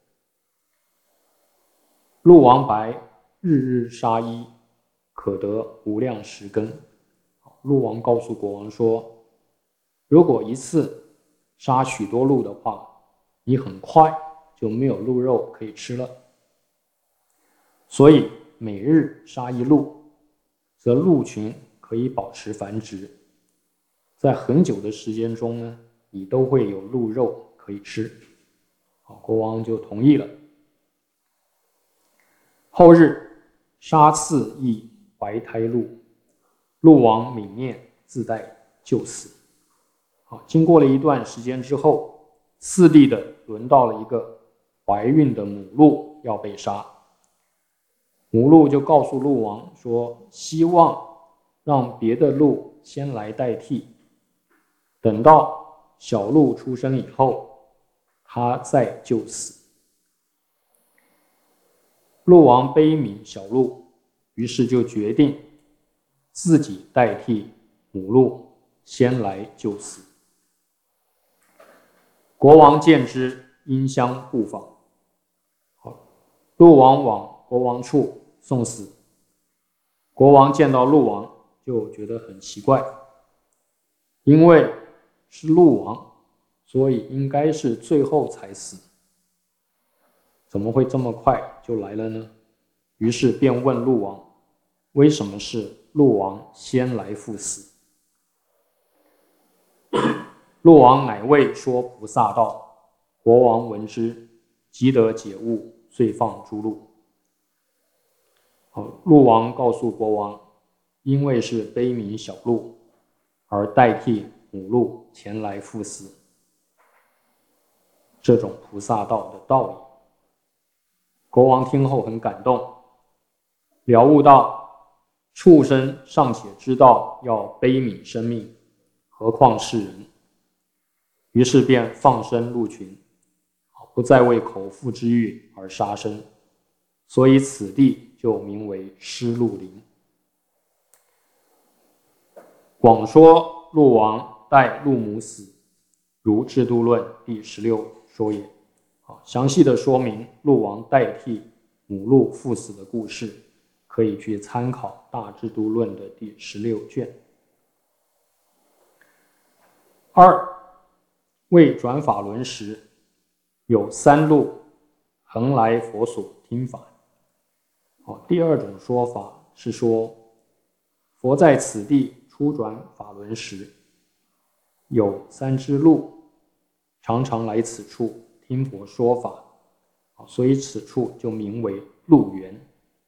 鹿王白日日杀一，可得无量食羹。鹿王告诉国王说，如果一次杀许多鹿的话，你很快就没有鹿肉可以吃了。所以每日杀一鹿，则鹿群可以保持繁殖，在很久的时间中呢，你都会有鹿肉可以吃。国王就同意了。后日杀次一怀胎鹿，鹿王泯灭自带就死。经过了一段时间之后，次第的轮到了一个怀孕的母鹿要被杀。母鹿就告诉鹿王说，希望让别的鹿先来代替，等到小鹿出生以后，它再就死。鹿王悲悯小鹿，于是就决定自己代替母鹿先来就死。国王见之，因相互访。鹿王往国王处送死。国王见到鹿王就觉得很奇怪，因为是鹿王，所以应该是最后才死，怎么会这么快就来了呢？于是便问鹿王，为什么是鹿王先来赴死？鹿王乃谓说菩萨道。国王闻之，即得解悟，遂放诸鹿。鹿王告诉国王，因为是悲悯小鹿，而代替母鹿前来赴死，这种菩萨道的道理。国王听后很感动，了悟到畜生尚且知道要悲悯生命，何况是人？于是便放生鹿群，不再为口腹之欲而杀生，所以此地就名为失鹿林。广说鹿王待鹿母死， 如《制度论》第16说也。详细的说明陆王代替母陆赴死的故事，可以去参考《大制度论》的第16卷。二，为转法轮时，有3路恒来佛所听法。第二种说法是说，佛在此地初转法轮时，有3支路常常来此处听佛说法，所以此处就名为路园。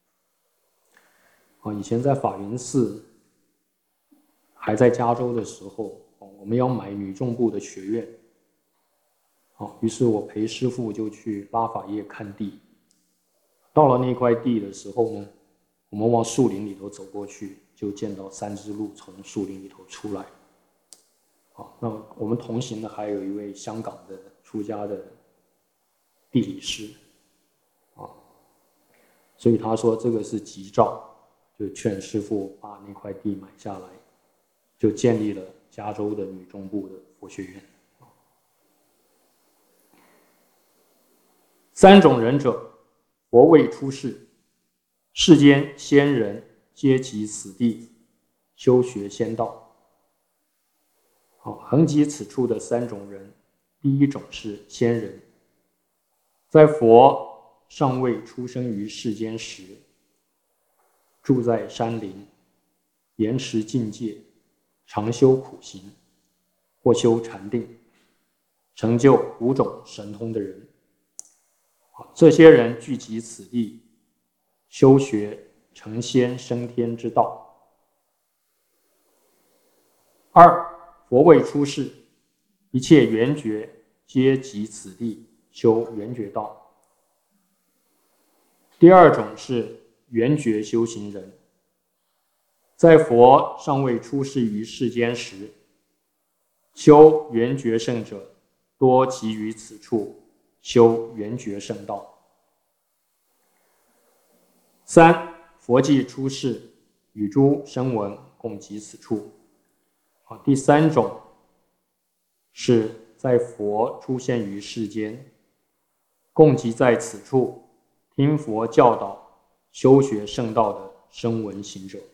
以前在法云寺还在加州的时候，我们要买女众部的学院，于是我陪师父就去拉法叶看地。到了那块地的时候呢，我们往树林里头走过去，就见到3支路从树林里头出来。那我们同行的还有一位香港的出家的地理师，所以他说这个是吉兆，就劝师父把那块地买下来，就建立了加州的女中部的佛学院。3种人者，佛未出世，世间仙人皆集此地修学仙道。恒集此处的3种人，第一种是仙人，在佛尚未出生于世间时，住在山林，严持境界，常修苦行，或修禅定，成就5种神通的人。这些人聚集此地，修学成仙升天之道。2，佛未出世，一切缘觉皆集此地修缘觉道。第二种是缘觉修行人，在佛尚未出世于世间时，修缘觉圣者多集于此处修缘觉圣道。3，佛既出世，与诸声闻共集此处。第3种是在佛出现于世间，共集在此处听佛教导修学圣道的声闻行者。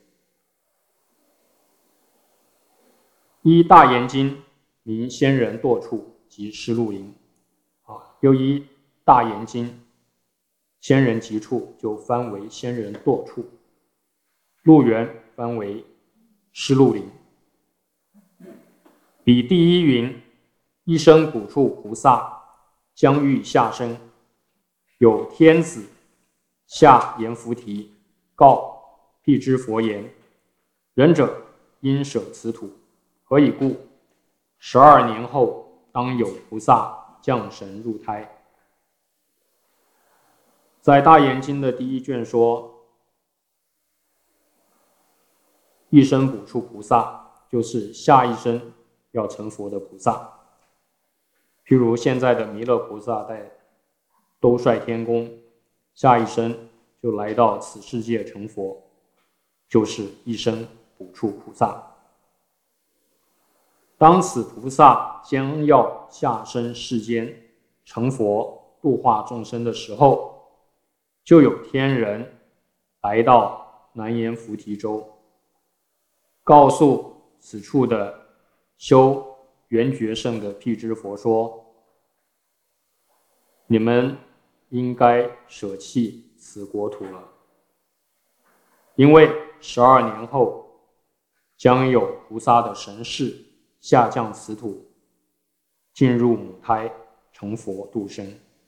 依大严经名仙人堕处及失路林，又依大严经仙人集处就翻为仙人堕处，路园翻为失路林。彼第一云：一生补处菩萨将欲下生，有天子下阎浮提告辟支佛言：仁者应舍此土，何以故？12年后当有菩萨降神入胎。在大严经的第1卷说，一生补处菩萨就是下一生要成佛的菩萨。譬如现在的弥勒菩萨在兜率天宫，下一生就来到此世界成佛，就是一生补处菩萨。当此菩萨将要下生世间成佛度化众生的时候，就有天人来到南阎浮提州，告诉此处的修缘觉圣的辟支佛说：你们应该舍弃此国土了，因为12年后将有菩萨的神识下降此土，进入母胎成佛度生。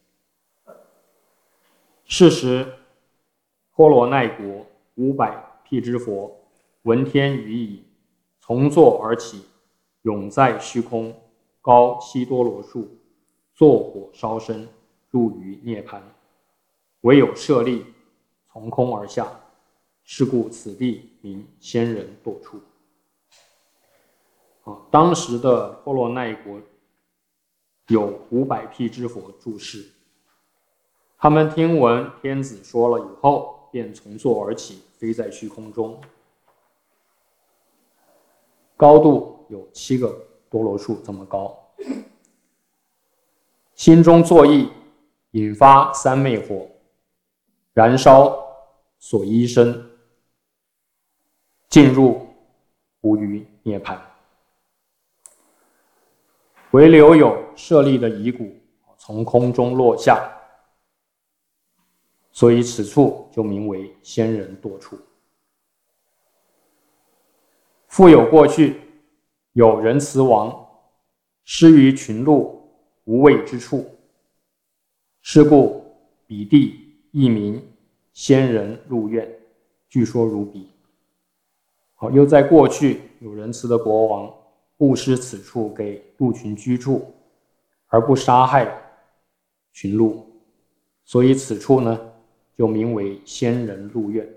是时，婆罗奈国500辟支佛闻天语已，从座而起，永在虚空，高7多罗树，坐火烧身，入于涅槃。唯有舍利从空而下，是故此地名仙人堕处。当时的婆罗奈国有500辟支佛住世，他们听闻天子说了以后，便从座而起，飞在虚空中，高度有7个多罗树这么高。 心中作意，引发三昧火，燃烧所依身，进入无余涅槃。唯留有舍利的遗骨从空中落下，所以此处就名为仙人堕处。复有过去有人慈王失于群鹿无畏之处，是故彼地亦名仙人入院，据说如彼。好，又在过去有仁慈的国王布施此处给鹿群居住，而不杀害群鹿，所以此处呢就名为仙人入院。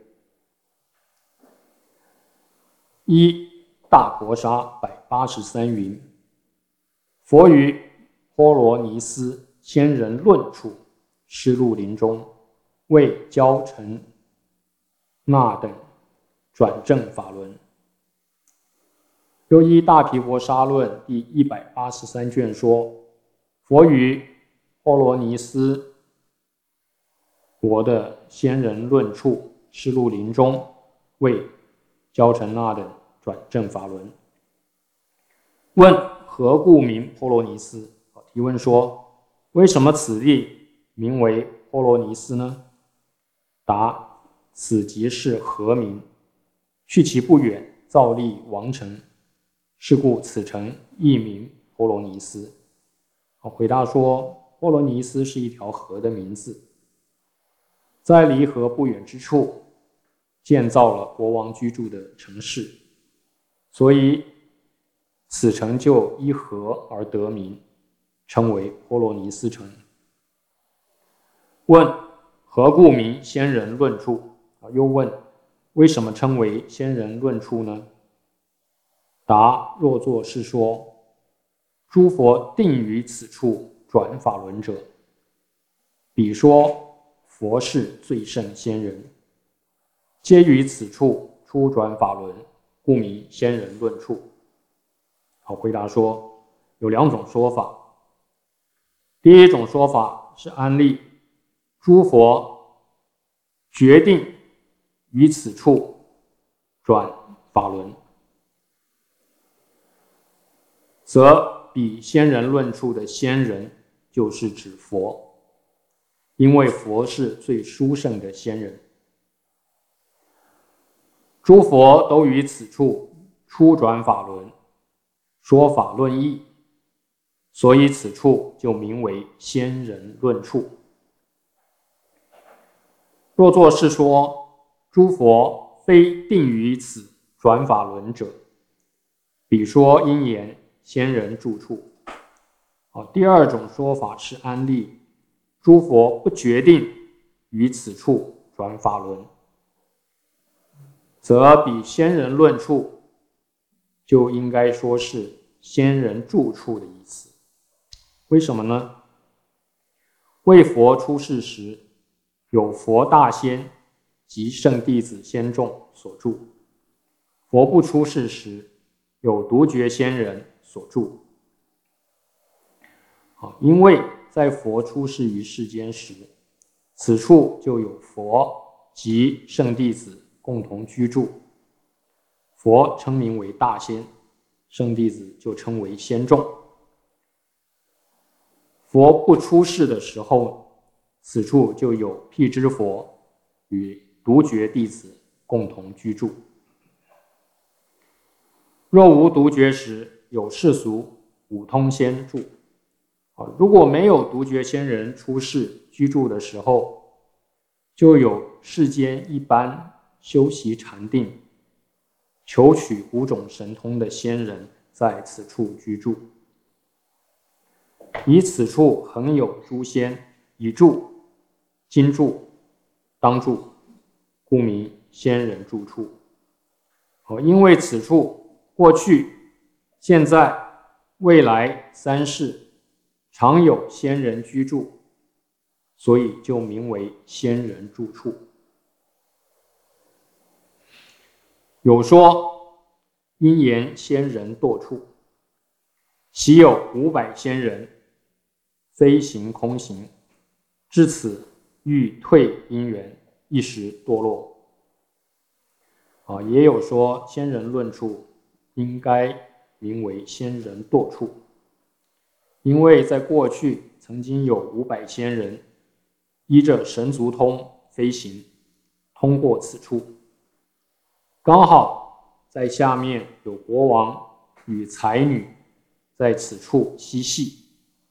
大婆沙183云：佛于波罗尼斯仙人论处施入林中，为教成那等转正法轮。又依大毗婆沙论第183卷说，佛于波罗尼斯国的仙人论处施入林中，为教成那等转正法轮。问何故名波罗尼斯？提问说，为什么此地名为波罗尼斯呢？答：此即是河名，去其不远，造立王城，是故此城亦名波罗尼斯。回答说，波罗尼斯是一条河的名字，在离河不远之处建造了国王居住的城市，所以此城就依河而得名，称为波罗尼斯城。问何故名仙人论处？又问为什么称为仙人论处呢？答：若作是说，诸佛定于此处转法轮者，彼说佛是最胜仙人，皆于此处出转法轮，故名仙人论处。好，回答说有两种说法。第一种说法是安立诸佛决定于此处转法轮，则彼仙人论处的仙人就是指佛，因为佛是最殊胜的仙人。诸佛都于此处出转法轮，说法论义，所以此处就名为仙人论处。若作是说，诸佛非定于此转法轮者，彼说因言仙人住处。第二种说法是安立诸佛不决定于此处转法轮，则彼仙人论处就应该说是仙人住处的意思。为什么呢？为佛出世时，有佛大仙及圣弟子仙众所住；佛不出世时，有独觉仙人所住。因为在佛出世于世间时，此处就有佛及圣弟子共同居住，佛称名为大仙，圣弟子就称为仙众。佛不出世的时候，此处就有辟支佛与独觉弟子共同居住。若无独觉时，有世俗五通仙住。如果没有独觉仙人出世居住的时候，就有世间一般修习禅定、求取五种神通的仙人在此处居住。以此处恒有诸仙以住、今住、当住，故名仙人住处。因为此处过去、现在、未来三世常有仙人居住，所以就名为仙人住处。有说因言仙人堕处，昔有500仙人非行空行，至此欲退因缘，一时堕落。也有说仙人论处应该名为仙人堕处，因为在过去曾经有500仙人依着神足通飞行，通过此处，刚好在下面有国王与才女在此处嬉戏，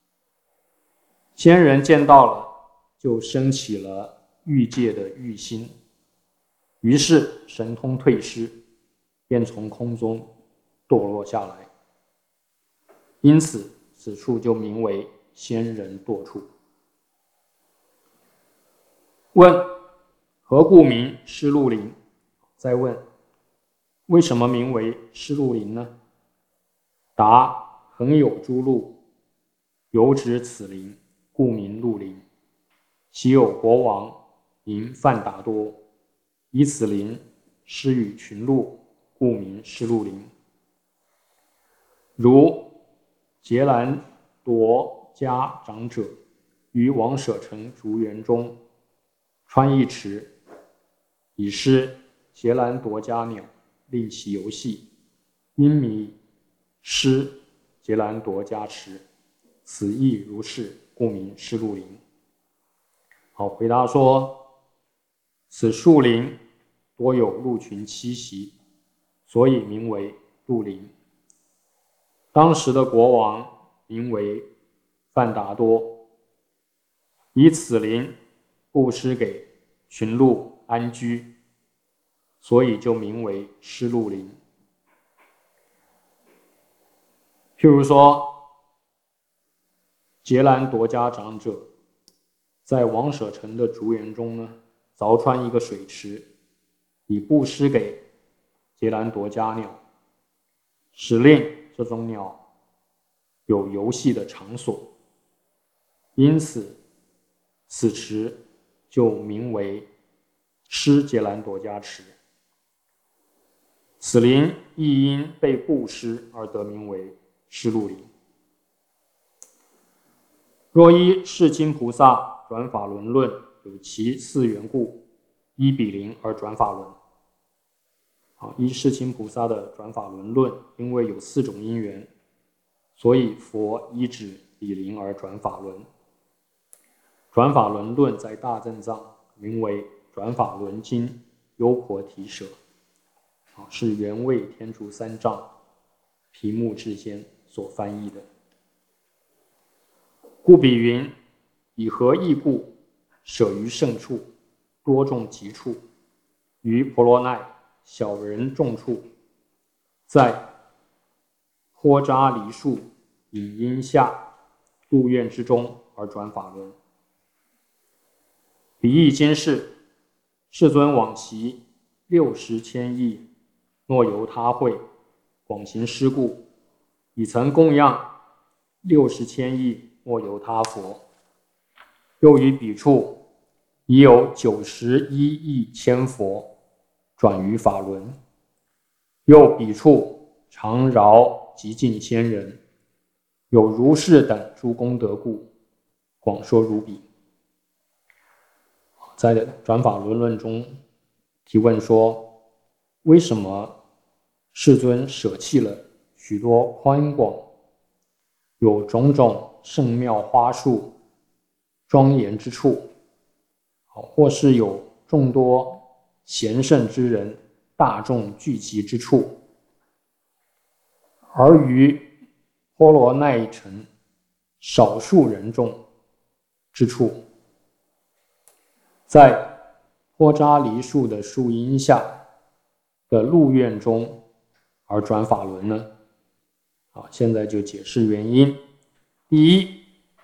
仙人见到了，就升起了欲界的欲心，于是神通退失，便从空中堕落下来，因此此处就名为仙人堕处。问：何故名湿漉林？再问：为什么名为湿漉林呢？答：横有诸路，有指此林，故名漉林。昔有国王名范达多，以此林施与群鹿，故名湿漉林。如羯兰夺迦长者于王舍城竹园中穿一池，以施羯兰夺迦鸟，令其游戏，因迷施羯兰夺迦池，此亦如是，故名湿漉林。好，回答说，此树林多有鹿群栖息，所以名为鹿林。当时的国王名为范达多，以此林布施给群鹿安居，所以就名为湿漉林。譬如说，羯兰夺迦长者在王舍城的竹园中呢，凿穿一个水池，以布施给羯兰夺迦鸟，使令这种鸟有游戏的场所，因此此池就名为施羯兰夺迦池。此林亦因被布施而得名为湿漉林。若依世亲菩萨转法轮论有其4缘故，依彼林而转法轮。依世亲菩萨的转法轮论，因为有4种因缘，所以佛依止彼林而转法轮。转法轮论在大正藏名为转法轮经优婆提舍，是原味天竺三藏毗目智先所翻译的。故彼云：以何义故，舍于胜处，多种极处，于婆罗奈小人众处，在坡扎梨树隐阴下度院之中而转法轮。彼亦今世，世尊往其60千亿若由他会广行施故，已曾供养60千亿若由他佛，又于彼处已有91亿千佛转于法轮，又彼处常饶极尽仙人，有如是等诸功德故，广说如彼。在转法轮论中提问说，为什么世尊舍弃了许多宽广有种种圣妙花树庄严之处，或是有众多贤圣之人大众聚集之处，而于婆罗奈城少数人众之处，在坡扎梨树的树荫下的鹿院中而转法轮呢？现在就解释原因。第一，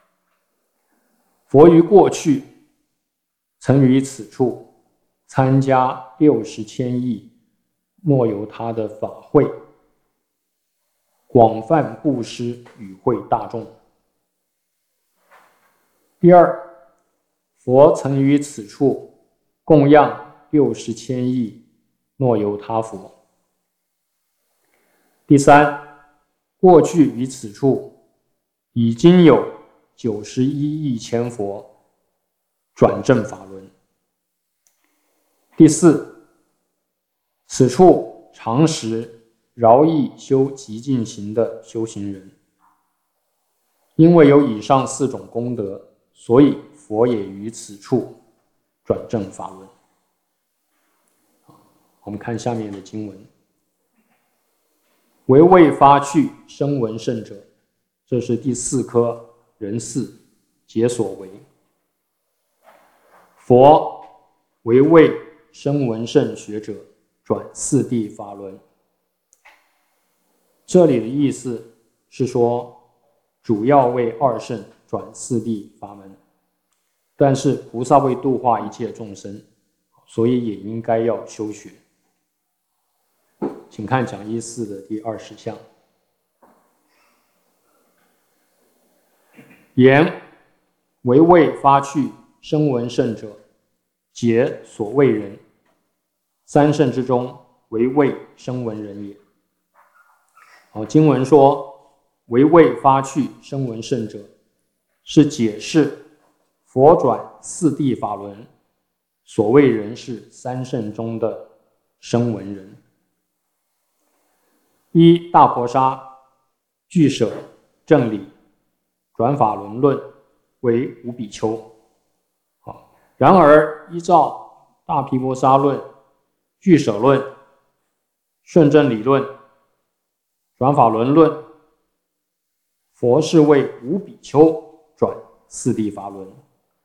佛于过去曾于此处参加60千亿莫由他的法会，广泛布施与会大众。第二，佛曾于此处供养60千亿若由他佛。第三，过去于此处已经有 91亿千佛转正法轮。第四，此处常识饶益修极静行的修行人，因为有以上4种功德，所以佛也于此处转正法轮。我们看下面的经文：唯未发趣声闻圣者，这是第4科人事解所为。佛唯为声闻圣学者转四谛法轮。这里的意思是说，主要为二圣转四谛法门，但是菩萨为度化一切众生，所以也应该要修学。请看讲义4的第20项。言唯未发趣声闻圣者，解所谓人。3圣之中，唯未声闻人也。经文说，唯未发趣声闻圣者，是解释佛转四谛法轮，所谓人是3圣中的声闻人。依大婆沙俱舍正理转法轮论为无比丘。然而依照大毗婆沙论、俱舍论、顺正理论、转法轮论，佛是为无比丘转四谛法轮。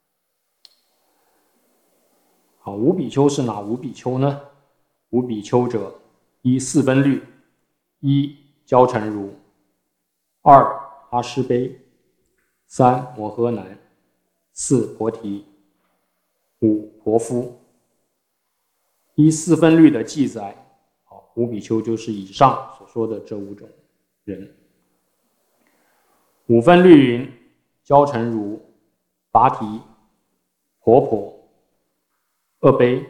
无比丘是哪无比丘呢？无比丘者，依4分律：1焦成如，2阿施卑，3摩诃南，4婆提，5婆夫。依4分律的记载，无比丘就是以上所说的这5种人。5分律云：焦成如、跋提、婆婆、阿卑、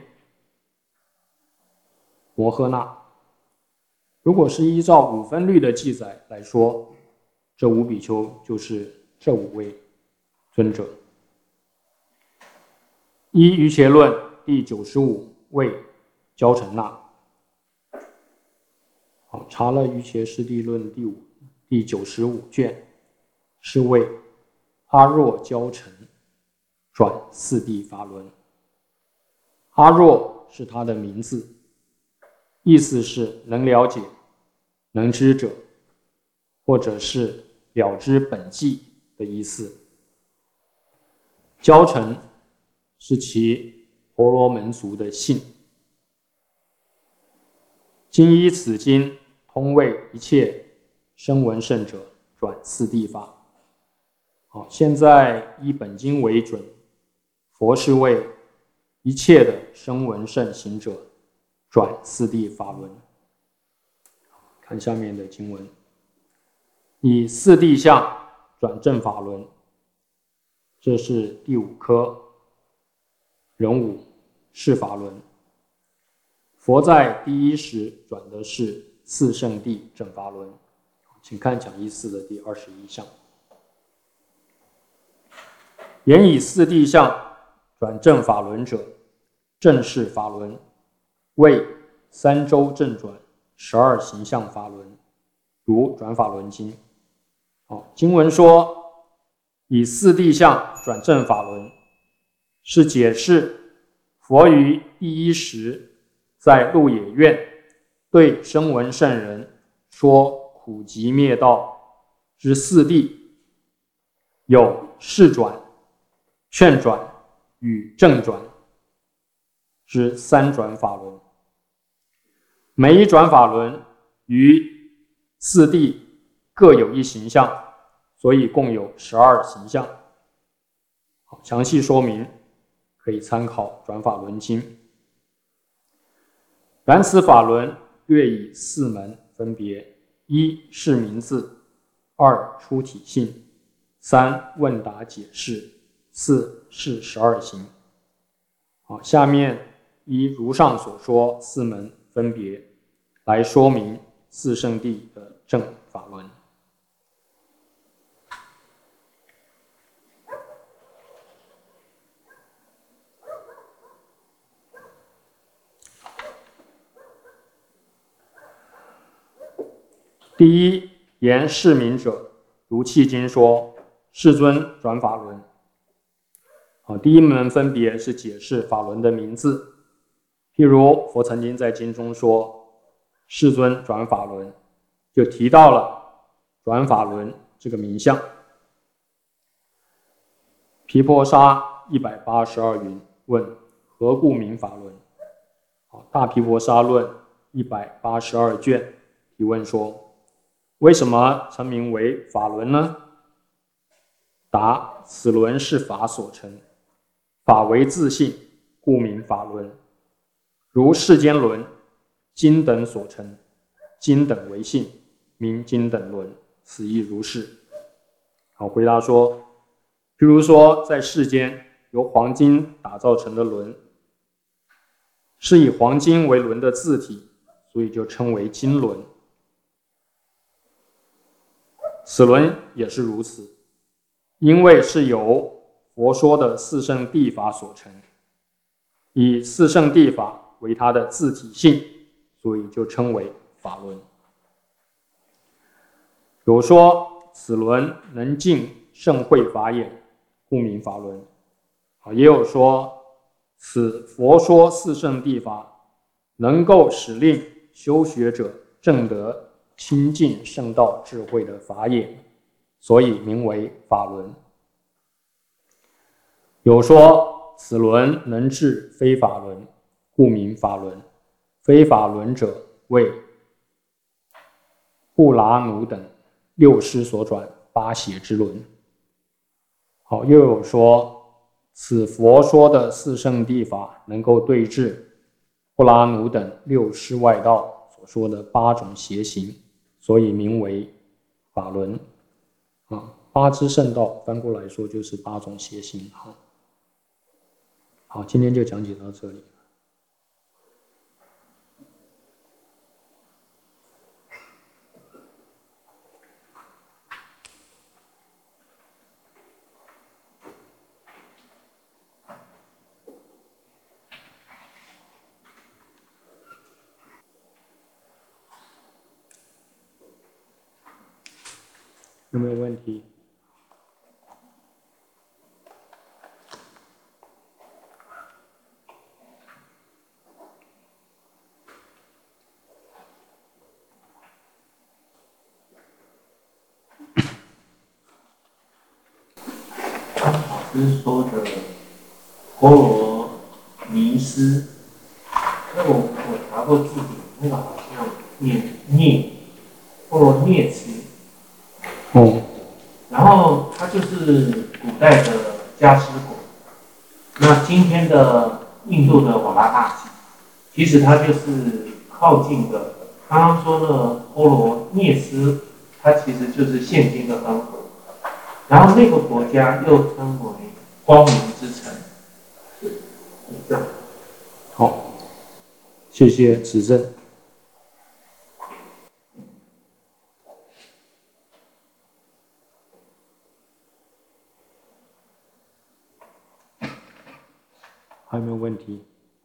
摩诃那。如果是依照5分律的记载来说，这5比丘就是这5位尊者。依瑜伽论第95位焦成那。查了瑜伽师地论第95卷，是为阿若焦成转四谛法轮。阿若是他的名字，意思是能了解、能知者，或者是了知本际的意思。焦成是其婆罗门族的姓。今依此经通为一切声闻圣者转四谛法。现在依本经为准，佛是为一切的声闻圣行者转四谛法轮。看下面的经文：以四谛相转正法轮，这是第5科人五是法轮。佛在第一时转的是四圣谛正法轮。请看讲义4的第21项。言以四谛相转正法轮者，正是法轮，为3周正转12行相法轮，如转法轮经。经文说以四谛相转正法轮，是解释佛于第一时在鹿野苑对声闻圣人说苦集灭道之四谛，有示转、劝转与正转之3转法轮。每一转法轮于四谛各有一行相，所以共有12行相。详细说明可以参考《转法轮经》。然此法轮略以4门分别：1是名字，2出体性，3问答解释，4是12行。下面依如上所说4门分别来说明四圣谛的正法轮。 第一，言释名者，如契经说，世尊转法轮。第一门分别是解释法轮的名字，譬如佛曾经在经中说世尊转法轮，就提到了转法轮这个名相。毗婆沙182云：问何故名法轮？大毗婆沙论182卷提问说，为什么称名为法轮呢？答：此轮是法所成，法为自性，故名法轮。如世间轮，经等所成，经等为性，名经等轮，此亦如是。回答说，譬如说在世间由黄金打造成的轮，是以黄金为轮的自体，所以就称为金轮。此轮也是如此，因为是由佛说的四圣谛法所成，以四圣谛法为它的自体性，所以就称为法轮。有说此轮能尽圣慧法眼，故名法轮。也有说此佛说四圣谛法能够使令修学者证得清净圣道智慧的法眼，所以名为法轮。有说此轮能治非法轮，故名法轮。非法轮者为布拉努等六师所转八邪之轮。又有说此佛说的四圣谛法能够对治布拉努等六师外道所说的八种邪行，所以名为法轮。八支圣道翻过来说就是八种邪行。好，今天就讲解到这里。有没有问题？ 老师说的波罗尼斯，那我查过字典，那个好像念波罗涅茨。然后它就是古代的加斯国。那今天的印度的瓦拉纳西，其实它就是靠近的。刚刚说的波罗涅斯，它其实就是现今的刚果。然后那个国家又称为光明之城。这样。 好，谢谢指正。还有没有问题？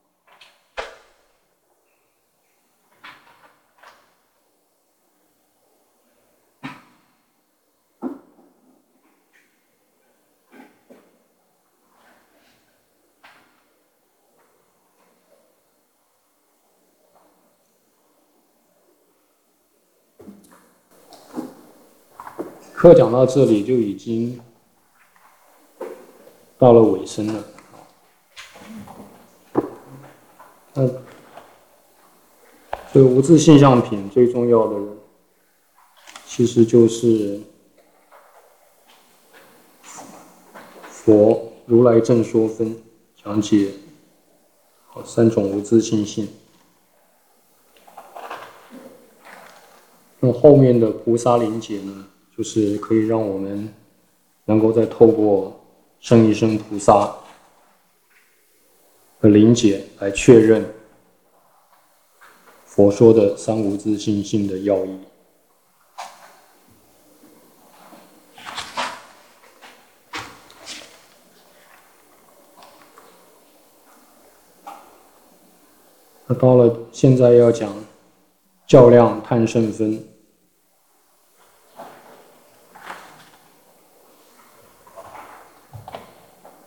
课讲到这里就已经到了尾声了。这个无自性相品最重要的其实就是佛如来正说分讲解三种无自性性。那后面的菩萨临解呢，就是可以让我们能够再透过圣一生菩萨的临解来确认佛说的三无自性性的要义。那到了现在要讲较量探胜分，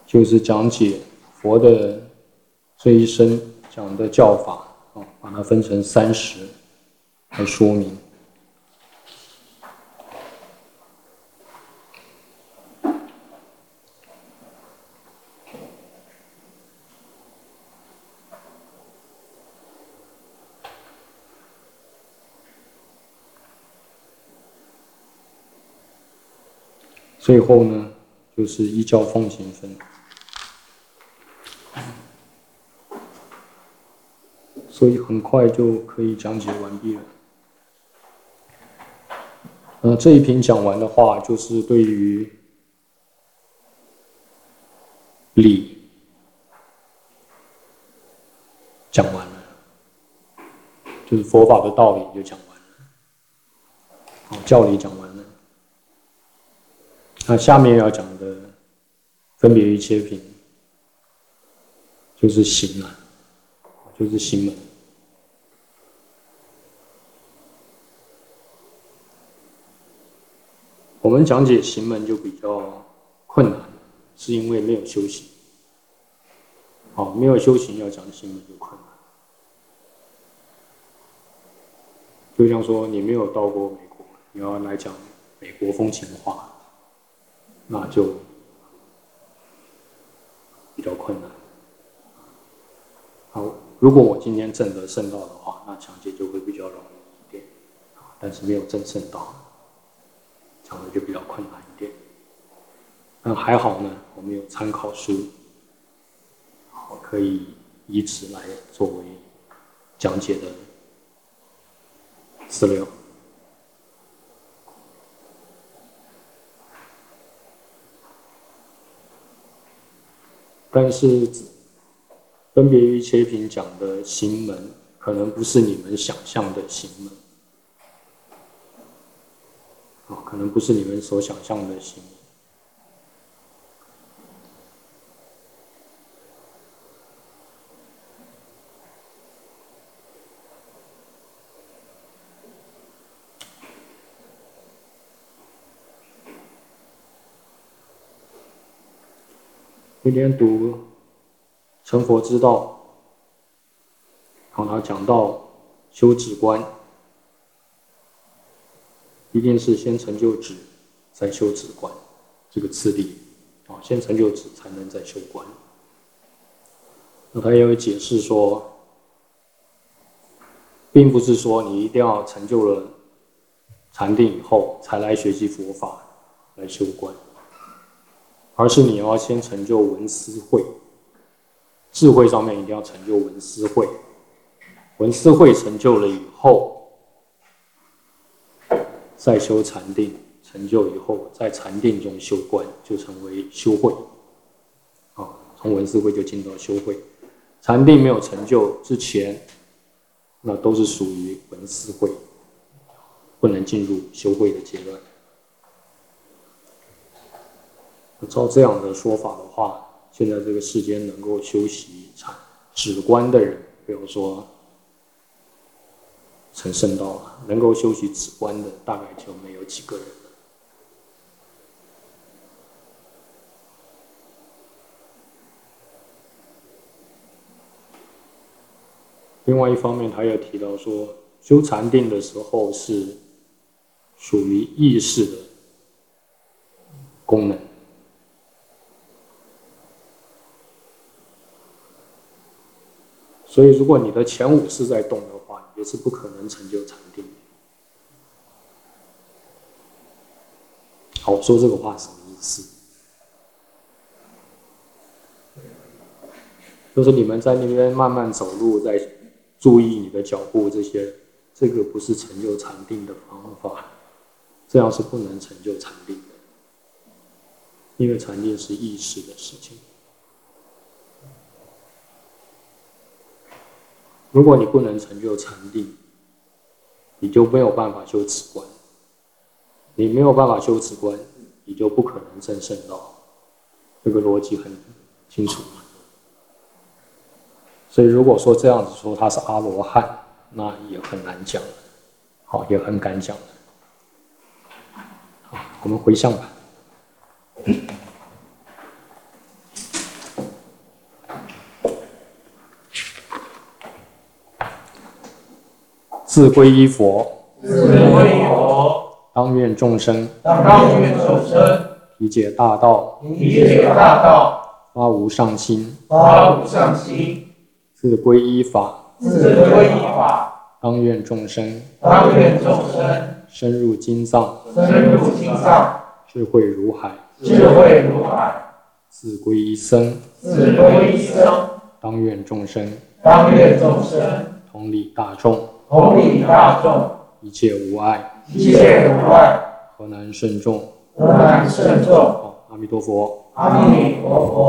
就是讲解佛的这一生讲的教法把它分成30来说明。最后呢，就是依教奉行分，所以很快就可以讲解完毕了。这一品讲完的话，就是对于理讲完了，就是佛法的道理就讲完了，教理讲完了。那下面要讲的分别于切品，就是行了，就是行门。我们讲解行门就比较困难，是因为没有修行。没有修行要讲行门就困难。就像说你没有到过美国，你要来讲美国风情话，那就比较困难。好，如果我今天证得圣道的话，那讲解就会比较容易一点。但是没有证圣道，讲的就比较困难一点。但还好呢，我们有参考书，可以以此来作为讲解的资料。但是分别于切品讲的行门，可能不是你们想象的行门，可能不是你们所想象的行门。今天读成佛之道，他讲到修止观，一定是先成就止，再修止观，这个次第，先成就止才能再修观。那他也有解释说，并不是说你一定要成就了禅定以后才来学习佛法来修观，而是你要先成就闻思慧，智慧上面一定要成就闻思慧，闻思慧成就了以后，再修禅定，成就以后在禅定中修观，就成为修慧。从闻思慧就进到修慧。禅定没有成就之前，那都是属于闻思慧，不能进入修慧的阶段。照这样的说法的话，现在这个世间能够修习止观的人，比如说成圣道了，能够修习止观的大概就没有几个人了。另外一方面，他也提到说，修禅定的时候是属于意识的功能。所以，如果你的前5识在动的话，也是不可能成就禅定。好，我说这个话什么意思？就是你们在那边慢慢走路，在注意你的脚步，这个不是成就禅定的方法，这样是不能成就禅定的，因为禅定是意识的事情。如果你不能成就禅定，你就没有办法修止观。你没有办法修止观，你就不可能证圣道。这个逻辑很清楚。所以如果说这样子说他是阿罗汉，那也很难讲，也很敢讲。好，我们回向吧。 自皈依佛， 自皈依佛， 当愿众生当愿众生理解大道， 理解大道， 发无上心， 发无上心， 自皈依法， 自皈依法， 当愿众生当愿众生深入经藏， 深入经藏， 智慧如海， 智慧如海， 自皈依僧， 自皈依僧， 当愿众生当愿众生同理大众， 同理大众， 一切无碍， 一切无碍， 河南慎重。 河南慎重。 阿弥陀佛。 阿弥陀佛。